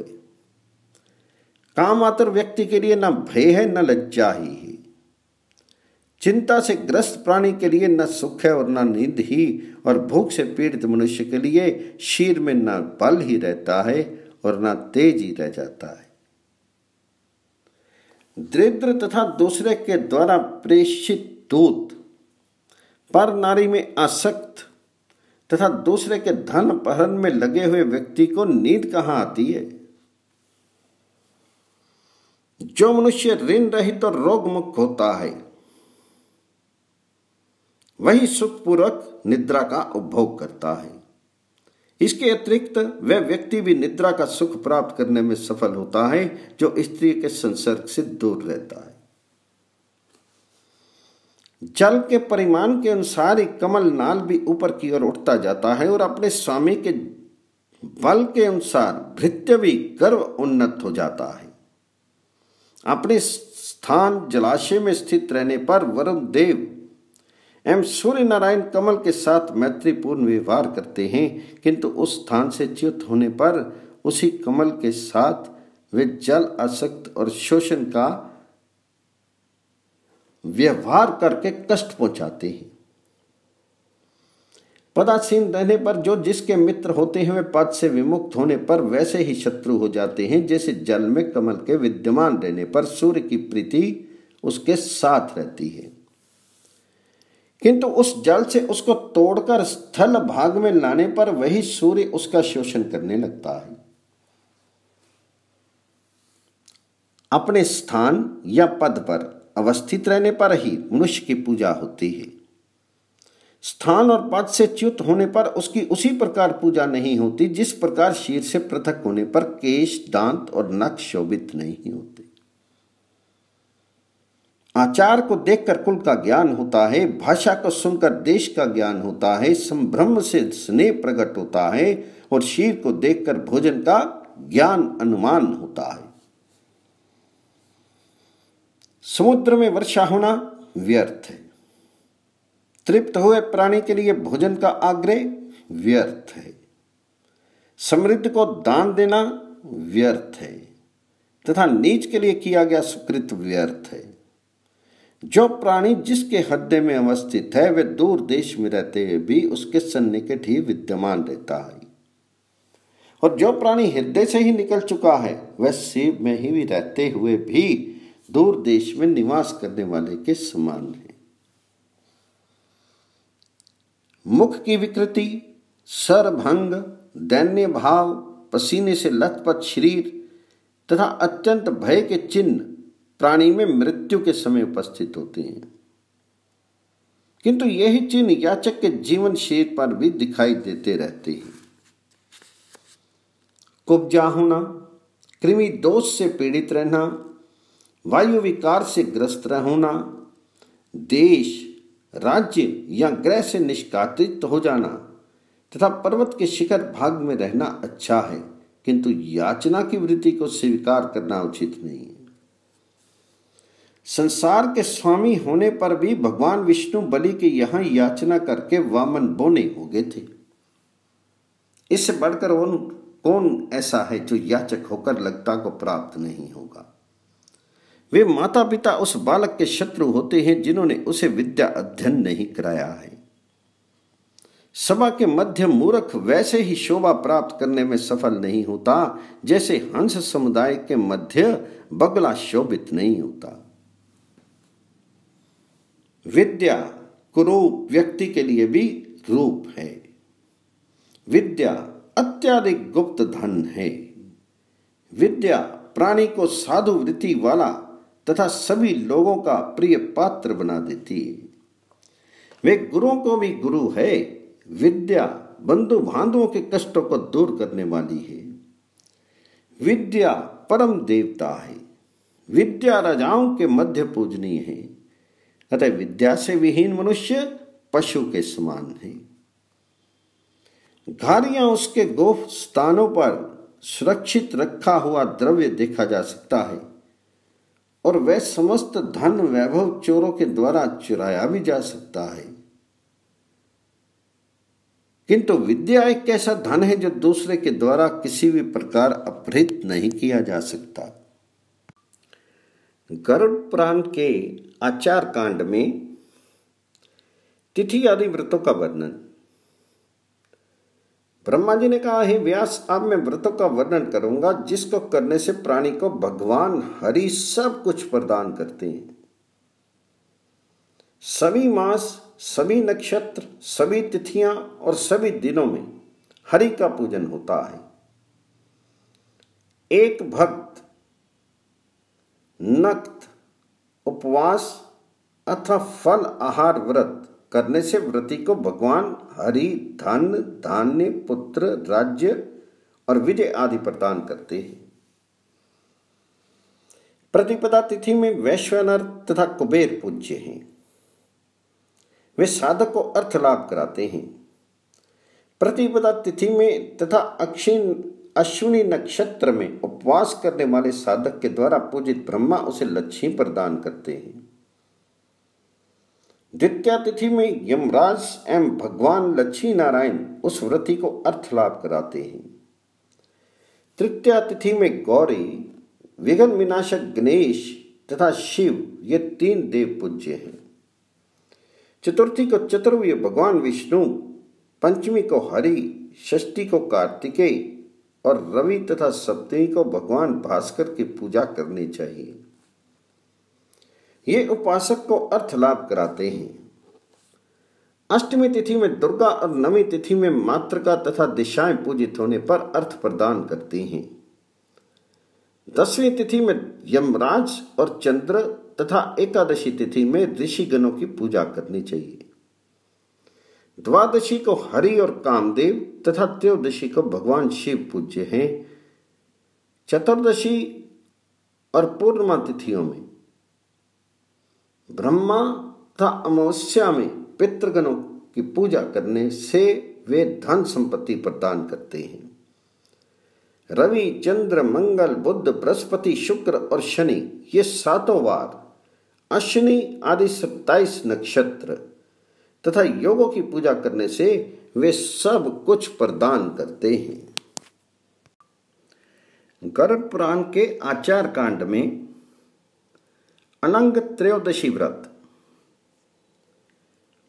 Speaker 1: काम आतर व्यक्ति के लिए ना भय है ना लज्जा ही है। चिंता से ग्रस्त प्राणी के लिए न सुख है और न नींद ही, और भूख से पीड़ित मनुष्य के लिए शीर में न बल ही रहता है और न तेज ही रह जाता है। दरिद्र तथा दूसरे के द्वारा प्रेषित दूत, पर नारी में आसक्त तथा दूसरे के धन अपहरण में लगे हुए व्यक्ति को नींद कहां आती है। जो मनुष्य ऋण रहित और रोग मुक्त होता है वही सुखपूर्वक निद्रा का उपभोग करता है। इसके अतिरिक्त वह व्यक्ति भी निद्रा का सुख प्राप्त करने में सफल होता है जो स्त्री के संसर्ग से दूर रहता है। जल के परिमाण के अनुसार ही कमल नाल भी ऊपर की ओर उठता जाता है, और अपने स्वामी के बल के अनुसार भृत्य भी गर्व उन्नत हो जाता है। अपने स्थान जलाशय में स्थित रहने पर वरुण देव एवं सूर्य नारायण कमल के साथ मैत्रीपूर्ण व्यवहार करते हैं, किंतु उस स्थान से च्युत होने पर उसी कमल के साथ वे जल आसक्त और शोषण का व्यवहार करके कष्ट पहुंचाते हैं। पदासीन रहने पर जो जिसके मित्र होते हैं वे पद से विमुक्त होने पर वैसे ही शत्रु हो जाते हैं, जैसे जल में कमल के विद्यमान रहने पर सूर्य की प्रीति उसके साथ रहती है, किंतु उस जल से उसको तोड़कर स्थल भाग में लाने पर वही सूर्य उसका शोषण करने लगता है। अपने स्थान या पद पर अवस्थित रहने पर ही मनुष्य की पूजा होती है। स्थान और पद से च्युत होने पर उसकी उसी प्रकार पूजा नहीं होती जिस प्रकार शीर से पृथक होने पर केश, दांत और नख शोभित नहीं होते। आचार को देखकर कुल का ज्ञान होता है, भाषा को सुनकर देश का ज्ञान होता है, संभ्रम से स्नेह प्रकट होता है और शीर को देखकर भोजन का ज्ञान अनुमान होता है। समुद्र में वर्षा होना व्यर्थ है। तृप्त हुए प्राणी के लिए भोजन का आग्रह व्यर्थ है। समृद्ध को दान देना व्यर्थ है तथा नीच के लिए किया गया सुकृत व्यर्थ है। जो प्राणी जिसके हृदय में अवस्थित है वह दूर देश में रहते हुए भी उसके सन्निकट ही विद्यमान रहता है, और जो प्राणी हृदय से ही निकल चुका है वह शिव में ही भी रहते हुए भी दूर देश में निवास करने वाले के समान है। मुख की विकृति, सरभंग, दैन्य भाव, पसीने से लथपथ शरीर तथा अत्यंत भय के चिन्ह प्राणी में मृत्यु के समय उपस्थित होते हैं, किंतु यही चिन्ह याचक के जीवन शरीर पर भी दिखाई देते रहते हैं। कुब्जा होना, कृमि दोष से पीड़ित रहना, वायु विकार से ग्रस्त होना, देश, राज्य या ग्रह से निष्कासित हो जाना तथा पर्वत के शिखर भाग में रहना अच्छा है, किंतु याचना की वृत्ति को स्वीकार करना उचित नहीं है। संसार के स्वामी होने पर भी भगवान विष्णु बलि के यहां याचना करके वामन बोने हो गए थे। इससे बढ़कर कौन ऐसा है जो याचक होकर लगता को प्राप्त नहीं होगा। वे माता पिता उस बालक के शत्रु होते हैं जिन्होंने उसे विद्या अध्ययन नहीं कराया है। सभा के मध्य मूर्ख वैसे ही शोभा प्राप्त करने में सफल नहीं होता जैसे हंस समुदाय के मध्य बगला शोभित नहीं होता। विद्या कुरूप व्यक्ति के लिए भी रूप है। विद्या अत्याधिक गुप्त धन है। विद्या प्राणी को साधु वृत्ति वाला तथा सभी लोगों का प्रिय पात्र बना देती है। वे गुरुओं को भी गुरु है। विद्या बंधु बांधवों के कष्टों को दूर करने वाली है। विद्या परम देवता है। विद्या राजाओं के मध्य पूजनीय है। अतः विद्या से विहीन मनुष्य पशु के समान है। घारियां उसके गोप्त स्थानों पर सुरक्षित रखा हुआ द्रव्य देखा जा सकता है, और वह समस्त धन वैभव चोरों के द्वारा चुराया भी जा सकता है, किंतु विद्या एक ऐसा धन है जो दूसरे के द्वारा किसी भी प्रकार अपहृत नहीं किया जा सकता। गरुड़ पुराण के आचार कांड में तिथि आदि व्रतों का वर्णन। ब्रह्मा जी ने कहा, हे व्यास, अब मैं व्रतों का वर्णन करूंगा जिसको करने से प्राणी को भगवान हरि सब कुछ प्रदान करते हैं। सभी मास, सभी नक्षत्र, सभी तिथियां और सभी दिनों में हरि का पूजन होता है। एक भक्त नक्त, उपवास अथवा फल आहार व्रत करने से व्रती को भगवान हरि धन, धान्य, पुत्र, राज्य और विजय आदि प्रदान करते हैं। प्रतिपदा तिथि में वैश्वानर तथा कुबेर पूज्य हैं। वे साधक को अर्थ लाभ कराते हैं। प्रतिपदा तिथि में तथा अश्विनी नक्षत्र में उपवास करने वाले साधक के द्वारा पूजित ब्रह्मा उसे लक्ष्मी प्रदान करते हैं। द्वितीया तिथि में यमराज एवं भगवान लक्ष्मी नारायण उस व्रती को अर्थ लाभ कराते हैं। तृतीया तिथि में गौरी, विघ्न विनाशक गणेश तथा शिव ये तीन देव पूज्य हैं। चतुर्थी को चतुर्वेद भगवान विष्णु, पंचमी को हरि, षष्ठी को कार्तिकेय और रवि तथा सप्तमी को भगवान भास्कर की पूजा करनी चाहिए। ये उपासक को अर्थ लाभ कराते हैं। अष्टमी तिथि में दुर्गा और नवी तिथि में मातृका तथा दिशाएं पूजित होने पर अर्थ प्रदान करती हैं। 10वीं तिथि में यमराज और चंद्र तथा एकादशी तिथि में ऋषिगणों की पूजा करनी चाहिए। द्वादशी को हरि और कामदेव तथा त्रयोदशी को भगवान शिव पूज्य हैं। चतुर्दशी और पूर्णिमा तिथियों में ब्रह्मा तथा अमावस्या में पितृगणों की पूजा करने से वे धन संपत्ति प्रदान करते हैं। रवि, चंद्र, मंगल, बुध, बृहस्पति, शुक्र और शनि ये सातों वार, अश्विनी आदि 27 नक्षत्र तथा योगों की पूजा करने से वे सब कुछ प्रदान करते हैं। गरुड़ पुराण के आचार कांड में अनंग त्रयोदशी व्रत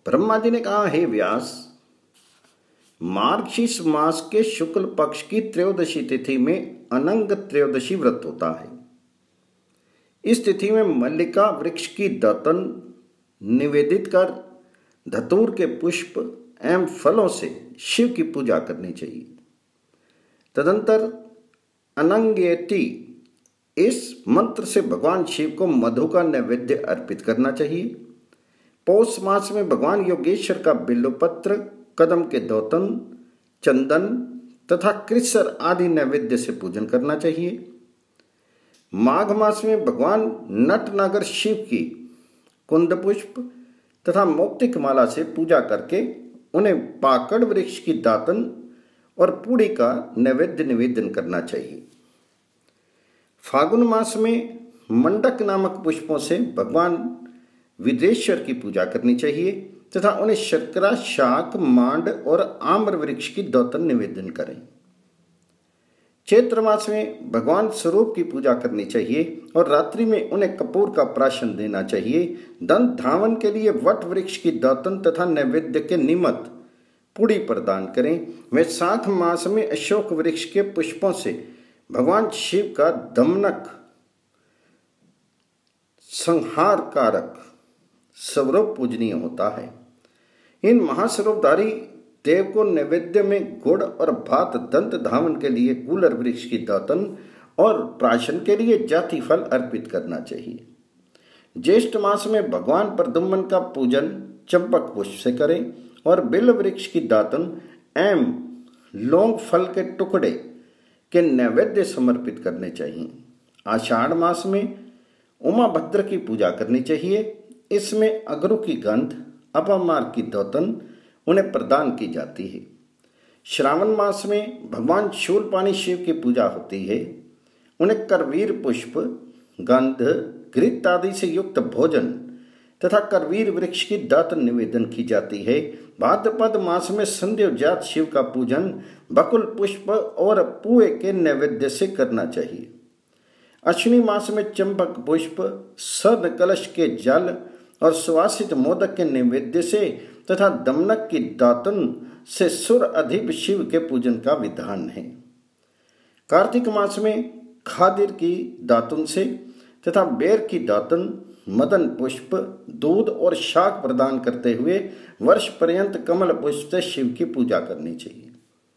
Speaker 1: ब्रह्मा जी ने कहा, हे व्यास, मार्गशीर्ष मास के शुक्ल पक्ष की त्रयोदशी तिथि में अनंग त्रयोदशी व्रत होता है। इस तिथि में मल्लिका वृक्ष की दातन निवेदित कर धतूर के पुष्प एवं फलों से शिव की पूजा करनी चाहिए। तदंतर अनंगेति इस मंत्र से भगवान शिव को मधु का नैवेद्य अर्पित करना चाहिए। पौष मास में भगवान योगेश्वर का बिल्वपत्र, कदम के दौतन, चंदन तथा कृष्ण आदि नैवेद्य से पूजन करना चाहिए। माघ मास में भगवान नटनागर शिव की कुंद पुष्प तथा मौक्तिक माला से पूजा करके उन्हें पाकड़ वृक्ष की दातन और पूड़ी का नैवेद्य निवेदन करना चाहिए। फागुन मास में मंडक नामक पुष्पों से भगवान विदेश्वर की पूजा करनी चाहिए तथा उन्हें शर्करा, शाक, मांड और आम्र वृक्ष की दातन निवेदन करें। चैत्र मास में भगवान स्वरूप की पूजा करनी चाहिए और रात्रि में उन्हें कपूर का प्राशन देना चाहिए। दंत धावन के लिए वट वृक्ष की दातन तथा नैवेद्य के निमित्त पूड़ी प्रदान करें। वैशाख मास में अशोक वृक्ष के पुष्पों से भगवान शिव का दमनक संहार कारक स्वरूप पूजनीय होता है। इन महास्वरूपधारी देव को नैवेद्य में गुड़ और भात, दंत धावन के लिए कूलर वृक्ष की दातन और प्राशन के लिए जाति फल अर्पित करना चाहिए। ज्येष्ठ मास में भगवान प्रद्युम्न का पूजन चंपक पुष्प से करें और बिल्व वृक्ष की दातन एवं लौंग फल के टुकड़े के नैवेद्य समर्पित करने चाहिए। आषाढ़ मास में उमा भद्र की पूजा करनी चाहिए। इसमें अगरू की गंध, अपमार की दातन उन्हें प्रदान की जाती है। श्रावण मास में भगवान शूलपाणी शिव की पूजा होती है। उन्हें करवीर पुष्प, गंध, घृत आदि से युक्त भोजन तथा करवीर वृक्ष की दातन निवेदन की जाती है। भाद्रपद मास में संध्योजात शिव का पूजन बकुल पुष्प और पुए के नैवेद्य से करना चाहिए। अश्विनी मास में चंपक पुष्प, स्वर्ण कलश के जल और सुवासित मोदक के नैवेद्य से तथा दमनक की दातन से सुर अधिप शिव के पूजन का विधान है। कार्तिक मास में खादिर की दातुन से तथा बेर की दातन, मदन पुष्प, दूध और शाक प्रदान करते हुए वर्ष पर्यंत कमल पुष्प से शिव की पूजा करनी चाहिए।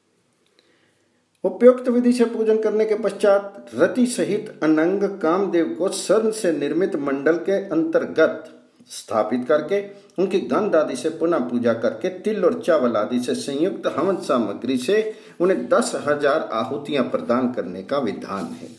Speaker 1: उपयुक्त विधि से पूजन करने के पश्चात रति सहित अनंग कामदेव को स्वर्ण से निर्मित मंडल के अंतर्गत स्थापित करके उनकी गंध आदि से पुनः पूजा करके तिल और चावल आदि से संयुक्त हवन सामग्री से उन्हें 10,000 आहुतियां प्रदान करने का विधान है।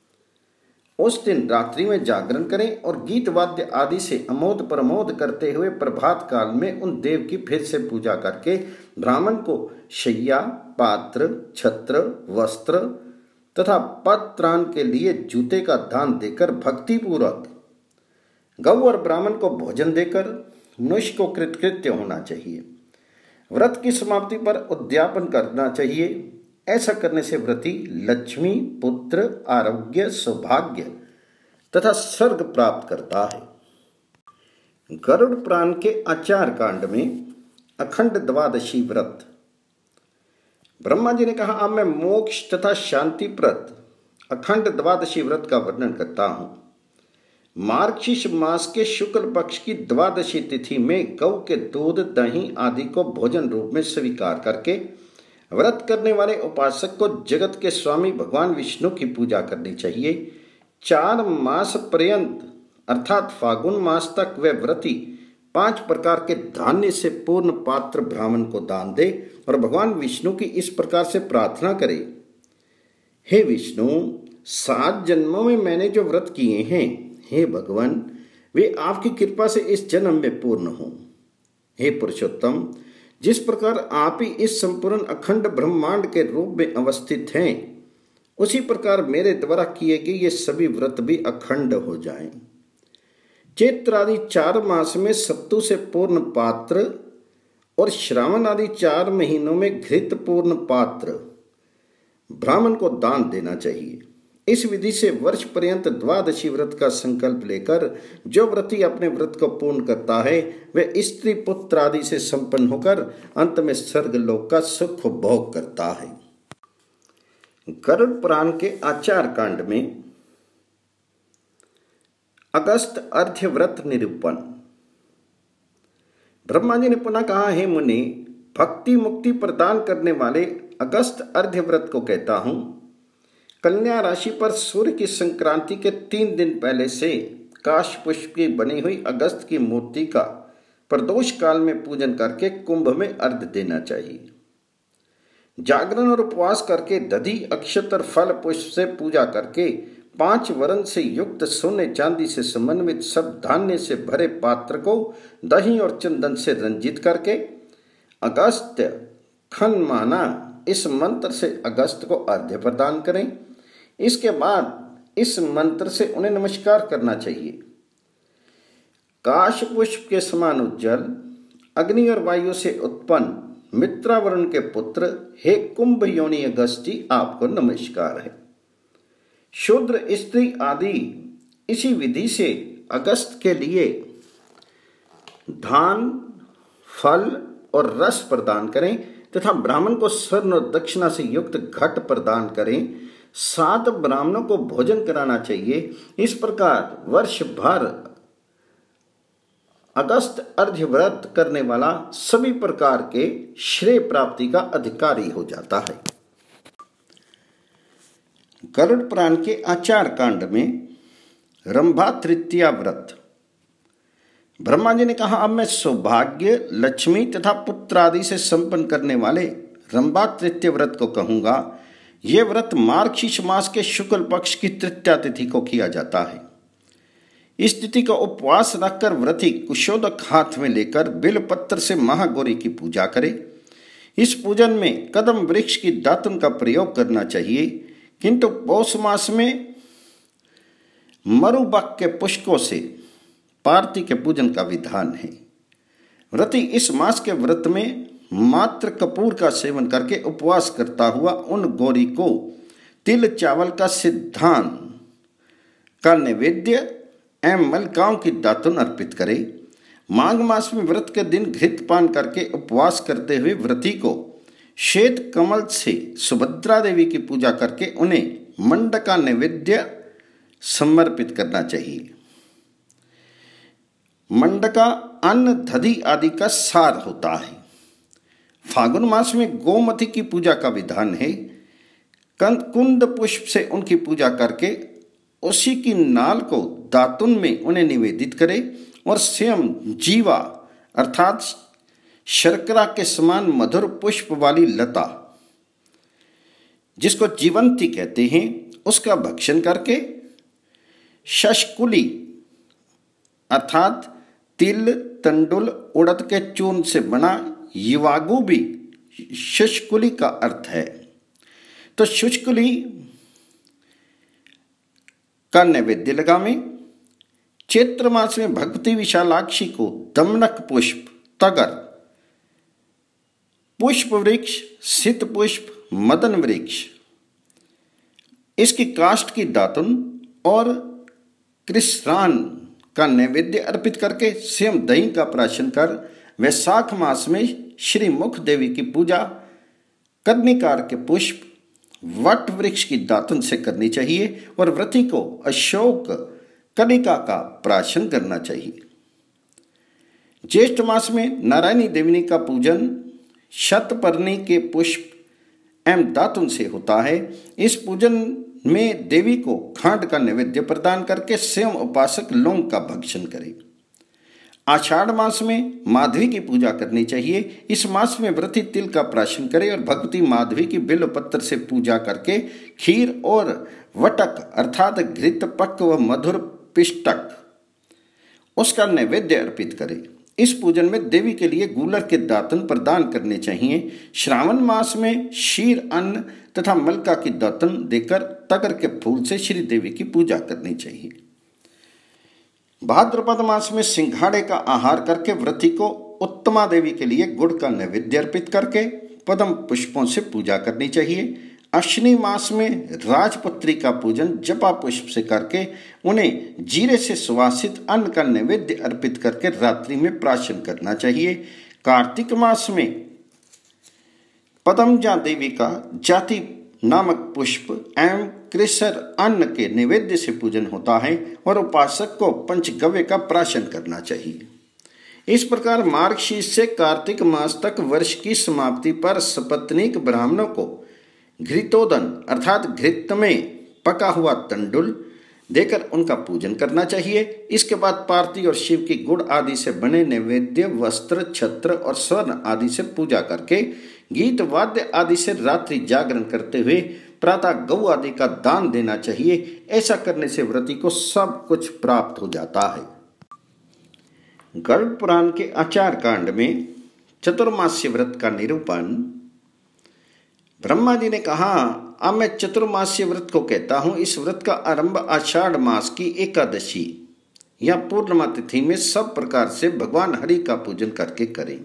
Speaker 1: उस दिन रात्रि में जागरण करें और गीत वाद्य आदि से अमोद प्रमोद करते हुए प्रभात काल में उन देव की फिर से पूजा करके ब्राह्मण को शैया, पात्र, छत्र, वस्त्र तथा पत्रान के लिए जूते का दान देकर भक्ति पूर्वक गौ और ब्राह्मण को भोजन देकर मनुष्य को कृतकृत्य होना चाहिए। व्रत की समाप्ति पर उद्यापन करना चाहिए। ऐसा करने से व्रती लक्ष्मी, पुत्र, आरोग्य, सौभाग्य तथा स्वर्ग प्राप्त करता है। गरुड़ पुराण के आचार कांड में अखंड द्वादशी व्रत। ब्रह्मा जी ने कहा, अब मैं मोक्ष तथा शांतिप्रद अखंड द्वादशी व्रत का वर्णन करता हूं। मार्गशीर्ष मास के शुक्ल पक्ष की द्वादशी तिथि में गौ के दूध, दही आदि को भोजन रूप में स्वीकार करके व्रत करने वाले उपासक को जगत के स्वामी भगवान विष्णु की पूजा करनी चाहिए। 4 मास पर्यंत अर्थात फागुन मास तक वह व्रती 5 प्रकार के धान्य से पूर्ण पात्र ब्राह्मण को दान दे और भगवान विष्णु की इस प्रकार से प्रार्थना करे, हे विष्णु, 7 जन्मों में मैंने जो व्रत किए हैं, हे भगवान, वे आपकी कृपा से इस जन्म में पूर्ण हों। हे पुरुषोत्तम, जिस प्रकार आप ही इस संपूर्ण अखंड ब्रह्मांड के रूप में अवस्थित हैं, उसी प्रकार मेरे द्वारा किए गए ये सभी व्रत भी अखंड हो जाएं। चैत्र आदि 4 मास में सत्तू से पूर्ण पात्र और श्रावण आदि 4 महीनों में घृत पूर्ण पात्र ब्राह्मण को दान देना चाहिए। इस विधि से वर्ष पर्यंत द्वादशी व्रत का संकल्प लेकर जो व्रती अपने व्रत को पूर्ण करता है वह स्त्री पुत्र आदि से संपन्न होकर अंत में स्वर्गलोक का सुख भोग करता है। गरुड़ पुराण के आचार कांड में अगस्त अर्घ्य व्रत निरूपण। ब्रह्मा जी ने पुनः कहा, हे मुनि, भक्ति मुक्ति प्रदान करने वाले अगस्त अर्घ्य व्रत को कहता हूं। कन्या राशि पर सूर्य की संक्रांति के 3 दिन पहले से काश पुष्प की बनी हुई अगस्त की मूर्ति का प्रदोष काल में पूजन करके कुंभ में अर्घ्य देना चाहिए। जागरण और उपवास करके दधि अक्षत और फल पुष्प से पूजा करके 5 वरण से युक्त सोने चांदी से समन्वित सब धान्य से भरे पात्र को दही और चंदन से रंजित करके अगस्त्य खन्माना इस मंत्र से अगस्त को अर्घ्य प्रदान करें। इसके बाद इस मंत्र से उन्हें नमस्कार करना चाहिए। काश पुष्प के समान उज्जवल अग्नि और वायु से उत्पन्न मित्रावरुण के पुत्र, हे कुंभ योनि अगस्ती, आपको नमस्कार है। शूद्र स्त्री आदि इसी विधि से अगस्त के लिए धान, फल और रस प्रदान करें तथा ब्राह्मण को स्वर्ण और दक्षिणा से युक्त घट प्रदान करें। 7 ब्राह्मणों को भोजन कराना चाहिए। इस प्रकार वर्ष भर अगस्त अर्घ्य व्रत करने वाला सभी प्रकार के श्रेय प्राप्ति का अधिकारी हो जाता है। गरुड़ पुराण के आचार कांड में रंभा तृतीया व्रत। ब्रह्मा जी ने कहा, अब मैं सौभाग्य, लक्ष्मी तथा पुत्र आदि से संपन्न करने वाले रंभा तृतीय व्रत को कहूंगा। यह व्रत मार्गशीर्ष मास के शुक्ल पक्ष की तृतीया तिथि को किया जाता है। इस तिथि का उपवास रखकर व्रती कुशोदक हाथ में लेकर बिलपत्र से महागौरी की पूजा करे। इस पूजन में कदम वृक्ष की दातुन का प्रयोग करना चाहिए, किंतु पौष मास में मरुबक के पुष्पों से पार्थिी के पूजन का विधान है। व्रती इस मास के व्रत में मात्र कपूर का सेवन करके उपवास करता हुआ उन गौरी को तिल चावल का सिद्धांत का नैवेद्य एवं मलकाओं की दातुन अर्पित करे। माघ मास में व्रत के दिन घृत पान करके उपवास करते हुए व्रती को श्वेत कमल से सुभद्रा देवी की पूजा करके उन्हें मंडका नैवेद्य समर्पित करना चाहिए। मंडका अन्न, दधि आदि का सार होता है। फागुन मास में गोमती की पूजा का विधान है। कुंद पुष्प से उनकी पूजा करके उसी की नाल को दातुन में उन्हें निवेदित करे और स्वयं जीवा अर्थात शर्करा के समान मधुर पुष्प वाली लता, जिसको जीवंती कहते हैं, उसका भक्षण करके शशकुली अर्थात तिल, तंडुल, उड़द के चूर्ण से बना युवागु भी शुष्कुली का अर्थ है, तो शुष्कुली का नैवेद्य लगावें। चैत्र मास में भगवती विशालाक्षी को दमनक पुष्प, तगर, पुष्प वृक्ष, सित पुष्प, मदन वृक्ष, इसकी काष्ठ की दातुन और कृष्णान का नैवेद्य अर्पित करके स्वयं दही का प्राशन कर वैशाख मास में श्री मुख देवी की पूजा कर्णिकार के पुष्प, वट वृक्ष की दातुन से करनी चाहिए और व्रती को अशोक कनिका का प्राशन करना चाहिए। ज्येष्ठ मास में नारायणी देवी का पूजन शतपर्णी के पुष्प एवं दातुन से होता है। इस पूजन में देवी को खांड का नैवेद्य प्रदान करके स्वयं उपासक लौंग का भक्षण करे। आषाढ़ मास में माधवी की पूजा करनी चाहिए। इस मास में व्रती तिल का प्राशन करे और भगवती माधवी की बिल्व पत्र से पूजा करके खीर और वटक अर्थात घृत पक्क व मधुर पिष्टक उसका नैवेद्य अर्पित करे। इस पूजन में देवी के लिए गूलर के दातन प्रदान करने चाहिए। श्रावण मास में शीर, अन्न तथा मलका की दातन देकर तगर के फूल से श्री देवी की पूजा करनी चाहिए। भाद्रपद मास में सिंघाड़े का आहार करके व्रती को उत्तमा देवी के लिए गुड़ का नैवेद्य अर्पित करके पद्म पुष्पों से पूजा करनी चाहिए। अश्विनी मास में राजपुत्री का पूजन जपा पुष्प से करके उन्हें जीरे से सुवासित अन्न का नैवेद्य अर्पित करके रात्रि में प्राशन करना चाहिए। कार्तिक मास में पद्मजा देवी का जाति नामक पुष्प एवं कृसर अन्न के नैवेद्य से पूजन होता है और उपासक को पंचगव्य का प्राशन करना चाहिए। इस प्रकार मार्गशीर्ष से कार्तिक मास तक वर्ष की समाप्ति पर सपत्नीक ब्राह्मणों को घृतोदन अर्थात घृत में पका हुआ तंडुल देकर उनका पूजन करना चाहिए। इसके बाद पार्थिव और शिव की गुड़ आदि से बने नैवेद्य, वस्त्र, छत्र और स्वर्ण आदि से पूजा करके गीत वाद्य आदि से रात्रि जागरण करते हुए प्रातः गौ आदि का दान देना चाहिए। ऐसा करने से व्रती को सब कुछ प्राप्त हो जाता है। गरुड़ पुराण के आचार कांड में चतुर्मास्य व्रत का निरूपण। ब्रह्मा जी ने कहा, अब मैं चतुर्मास्य व्रत को कहता हूं। इस व्रत का आरंभ आषाढ़ मास की एकादशी या पूर्णिमा तिथि में सब प्रकार से भगवान हरि का पूजन करके करें।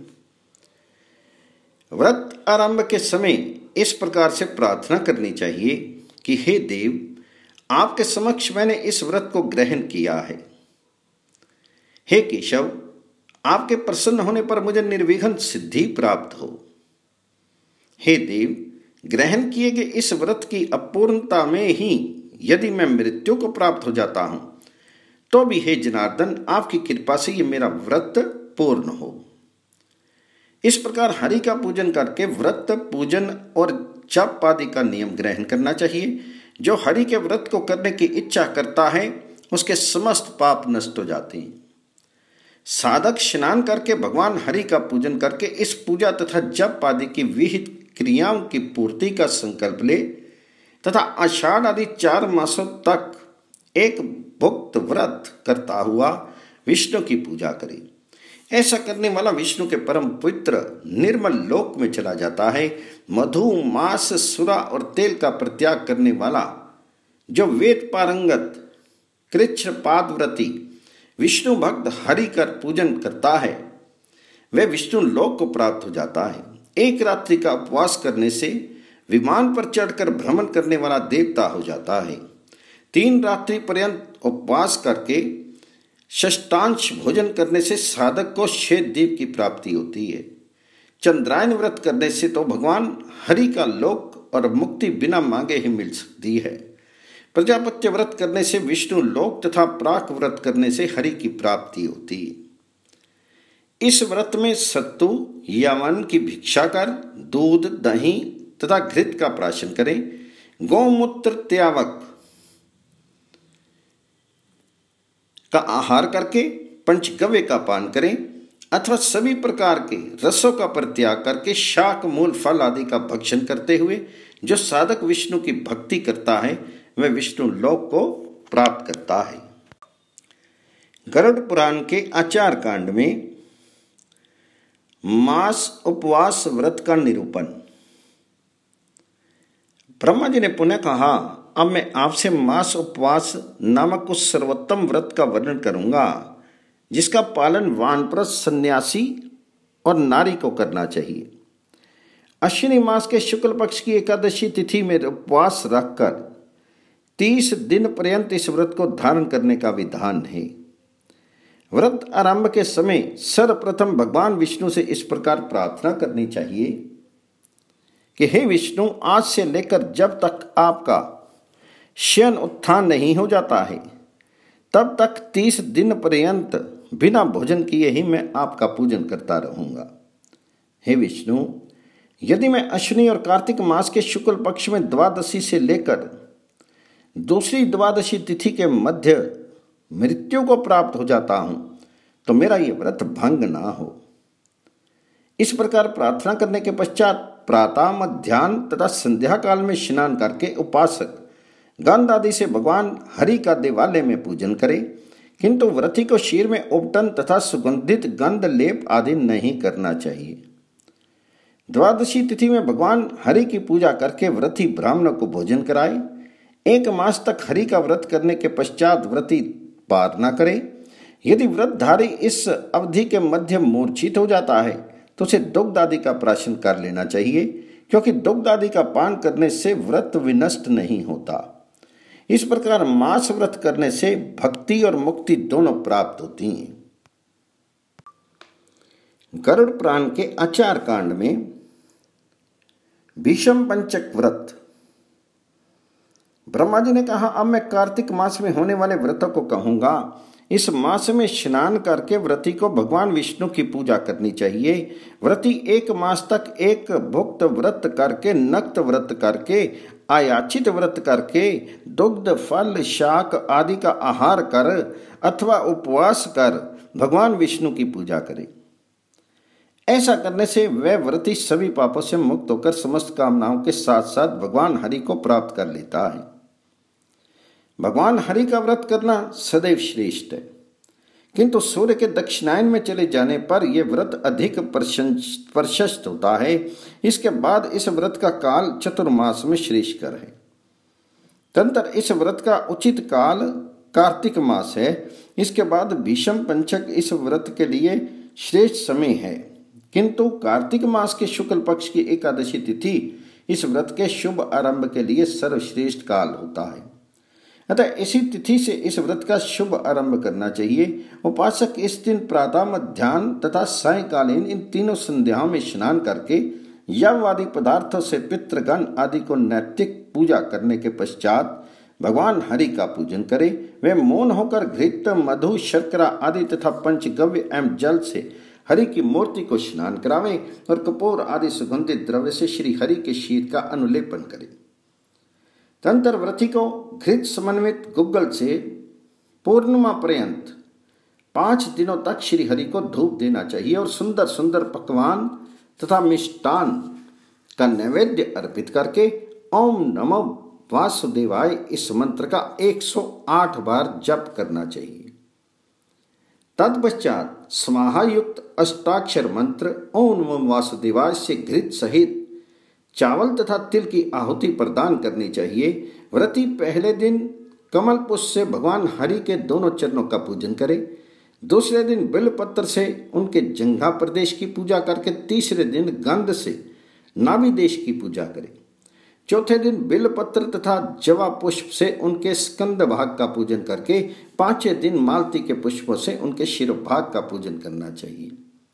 Speaker 1: व्रत आरंभ के समय इस प्रकार से प्रार्थना करनी चाहिए कि हे देव, आपके समक्ष मैंने इस व्रत को ग्रहण किया है। हे केशव, आपके प्रसन्न होने पर मुझे निर्विघ्न सिद्धि प्राप्त हो। हे देव, ग्रहण किए गए इस व्रत की अपूर्णता में ही यदि मैं मृत्यु को प्राप्त हो जाता हूं तो भी हे जनार्दन, आपकी कृपा से ये मेरा व्रत पूर्ण हो। इस प्रकार हरि का पूजन करके व्रत पूजन और जप आदि का नियम ग्रहण करना चाहिए। जो हरि के व्रत को करने की इच्छा करता है उसके समस्त पाप नष्ट हो जाते हैं। साधक स्नान करके भगवान हरि का पूजन करके इस पूजा तथा जप आदि की विहित क्रियाओं की पूर्ति का संकल्प ले तथा आषाढ़ आदि 4 मासों तक एक भुक्त व्रत करता हुआ विष्णु की पूजा करे। ऐसा करने वाला विष्णु के परम पवित्र निर्मल लोक में चला जाता है। मधु, मांस, सुरा और तेल का परित्याग करने वाला जो वेद पारंगत कृच्छ पादव्रती विष्णु भक्त हरि कर पूजन करता है वह विष्णु लोक को प्राप्त हो जाता है। एक रात्रि का उपवास करने से विमान पर चढ़कर भ्रमण करने वाला देवता हो जाता है। 3 रात्रि पर्यंत उपवास करके षष्ठांश भोजन करने से साधक को श्वेत द्वीप की प्राप्ति होती है। चंद्रायन व्रत करने से तो भगवान हरि का लोक और मुक्ति बिना मांगे ही मिल सकती है। प्रजापत्य व्रत करने से विष्णु लोक तथा प्राक व्रत करने से हरि की प्राप्ति होती है। इस व्रत में सत्तू यवन की भिक्षा कर दूध, दही तथा घृत का प्राशन करें। गौमूत्र त्यावक का आहार करके पंचगव्य का पान करें अथवा सभी प्रकार के रसों का परित्याग करके शाक, मूल, फल आदि का भक्षण करते हुए जो साधक विष्णु की भक्ति करता है वह विष्णु लोक को प्राप्त करता है। गरुड़ पुराण के आचार कांड में मास उपवास व्रत का निरूपण। ब्रह्मा जी ने पुनः कहा, अब मैं आपसे मास उपवास नामक उस सर्वोत्तम व्रत का वर्णन करूंगा जिसका पालन वानप्रस्थ, सन्यासी और नारी को करना चाहिए। अश्विनी मास के शुक्ल पक्ष की एकादशी तिथि में उपवास रखकर 30 दिन पर्यंत इस व्रत को धारण करने का विधान है। व्रत आरंभ के समय सर्वप्रथम भगवान विष्णु से इस प्रकार प्रार्थना करनी चाहिए कि हे विष्णु, आज से लेकर जब तक आपका शयन उत्थान नहीं हो जाता है तब तक 30 दिन पर्यंत बिना भोजन किए ही मैं आपका पूजन करता रहूंगा। हे विष्णु, यदि मैं अश्विनी और कार्तिक मास के शुक्ल पक्ष में द्वादशी से लेकर दूसरी द्वादशी तिथि के मध्य मृत्यु को प्राप्त हो जाता हूं तो मेरा यह व्रत भंग ना हो। इस प्रकार प्रार्थना करने के पश्चात प्रातः, मध्याह्न तथा संध्या काल में स्नान करके उपासक गंध आदि से भगवान हरि का देवालय में पूजन करे, किंतु व्रती को शीर में उपटन तथा सुगंधित गंध लेप आदि नहीं करना चाहिए। द्वादशी तिथि में भगवान हरि की पूजा करके व्रती ब्राह्मणों को भोजन कराए। 1 मास तक हरि का व्रत करने के पश्चात व्रती पार न करे। यदि व्रतधारी इस अवधि के मध्य मूर्छित हो जाता है तो उसे दुग्ध आदि का प्राशन कर लेना चाहिए, क्योंकि दुग्ध आदि का पान करने से व्रत विनष्ट नहीं होता। इस प्रकार मांस व्रत करने से भक्ति और मुक्ति दोनों प्राप्त होती हैं। गरुड़ पुराण के आचार कांड में भीष्म पंचक व्रत। ब्रह्मा जी ने कहा, अब मैं कार्तिक मास में होने वाले व्रतों को कहूंगा। इस मास में स्नान करके व्रती को भगवान विष्णु की पूजा करनी चाहिए। व्रती एक मास तक एक भुक्त व्रत करके, नक्त व्रत करके, आयाचित व्रत करके, दुग्ध फल शाक आदि का आहार कर अथवा उपवास कर भगवान विष्णु की पूजा करे। ऐसा करने से वह व्रती सभी पापों से मुक्त होकर समस्त कामनाओं के साथ साथ भगवान हरि को प्राप्त कर लेता है। भगवान हरि का व्रत करना सदैव श्रेष्ठ है, किंतु सूर्य के दक्षिणायन में चले जाने पर यह व्रत अधिक प्रशस्त होता है। इसके बाद इस व्रत का काल चतुर्मास में श्रेष्ठकर है। तदनंतर इस व्रत का उचित काल कार्तिक मास है। इसके बाद भीष्म पंचक इस व्रत के लिए श्रेष्ठ समय है, किंतु कार्तिक मास के शुक्ल पक्ष की एकादशी तिथि इस व्रत के शुभ आरंभ के लिए सर्वश्रेष्ठ काल होता है। अतः इसी तिथि से इस व्रत का शुभ आरंभ करना चाहिए। उपासक इस दिन प्रातः, मध्याह्न तथा सायंकालीन इन तीनों संध्याओं में स्नान करके यववादी पदार्थों से पितृगण आदि को नैतिक पूजा करने के पश्चात भगवान हरि का पूजन करे। वे मौन होकर घृत, मधु, शर्करा आदि तथा पंचगव्य एवं जल से हरि की मूर्ति को स्नान करावे और कपूर आदि सुगंधित द्रव्य से श्री हरि के शीर का अनुलेपन करे। तदनंतर व्रती को घृत समन्वित गुग्गल से पूर्णिमा पर्यंत 5 दिनों तक श्री हरि को धूप देना चाहिए और सुंदर सुंदर पकवान तथा मिष्टान का नैवेद्य अर्पित करके ओम नमो वासुदेवाय इस मंत्र का 108 बार जप करना चाहिए। तत्पश्चात समाहायुक्त अष्टाक्षर मंत्र ओम नमो वासुदेवाय से घृत सहित चावल तथा तिल की आहुति प्रदान करनी चाहिए। व्रती पहले दिन कमल पुष्प से भगवान हरि के दोनों चरणों का पूजन करे। दूसरे दिन बिल्वपत्र से उनके जंघा प्रदेश की पूजा करके तीसरे दिन गंध से नाभि देश की पूजा करे। चौथे दिन बिल्वपत्र तथा जवा पुष्प से उनके स्कंद भाग का पूजन करके पांचवें दिन मालती के पुष्पों से उनके शिर भाग का पूजन करना चाहिए।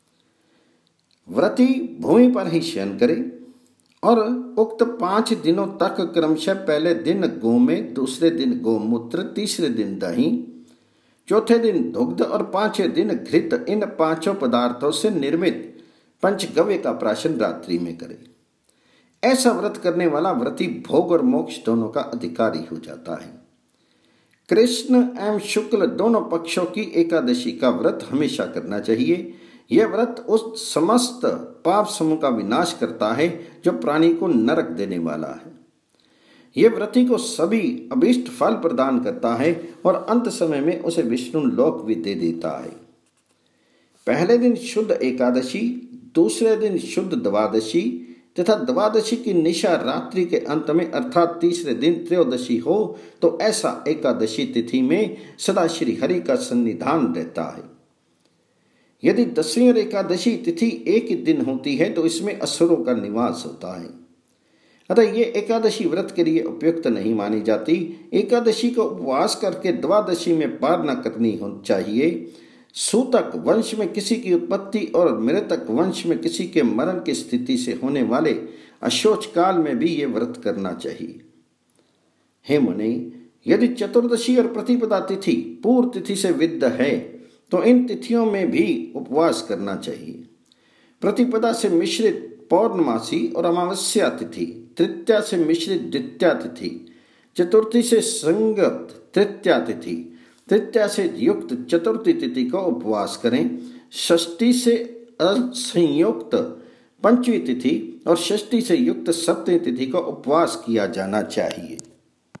Speaker 1: व्रती भूमि पर ही शयन करे और उक्त 5 दिनों तक क्रमशः पहले दिन गोमेद, दूसरे दिन गोमूत्र, तीसरे दिन दही, चौथे दिन दुग्ध और 5वें दिन घृत, इन 5 पदार्थों से निर्मित पंचगव्य का प्राशन रात्रि में करे। ऐसा व्रत करने वाला व्रती भोग और मोक्ष दोनों का अधिकारी हो जाता है। कृष्ण एवं शुक्ल दोनों पक्षों की एकादशी का व्रत हमेशा करना चाहिए। यह व्रत उस समस्त पाप समूह का विनाश करता है जो प्राणी को नरक देने वाला है। यह व्रती को सभी अभीष्ट फल प्रदान करता है और अंत समय में उसे विष्णु लोक भी दे देता है। पहले दिन शुद्ध एकादशी, दूसरे दिन शुद्ध द्वादशी तथा द्वादशी की निशा रात्रि के अंत में अर्थात तीसरे दिन त्रयोदशी हो तो ऐसा एकादशी तिथि में सदा श्री हरि का सन्निधान रहता है। यदि 10वीं और एकादशी तिथि एक ही दिन होती है तो इसमें असुरों का निवास होता है। अतः ये एकादशी व्रत के लिए उपयुक्त नहीं मानी जाती। एकादशी को उपवास करके द्वादशी में पार न करनी चाहिए। सूतक वंश में किसी की उत्पत्ति और मृतक वंश में किसी के मरण की स्थिति से होने वाले अशोच काल में भी ये व्रत करना चाहिए। हे मुनि, यदि चतुर्दशी और प्रतिपदा तिथि पूर्व तिथि से विद्ध है तो इन तिथियों में भी उपवास करना चाहिए। प्रतिपदा से मिश्रित पौर्णमासी और अमावस्या तिथि, तृतीया से मिश्रित द्वितीया तिथि, चतुर्थी से संगत तृतीया तिथि, तृतीया से युक्त चतुर्थी तिथि का उपवास करें। षष्ठी से असंयुक्त पंचमी तिथि और षष्ठी से युक्त सप्तमी तिथि का उपवास किया जाना चाहिए।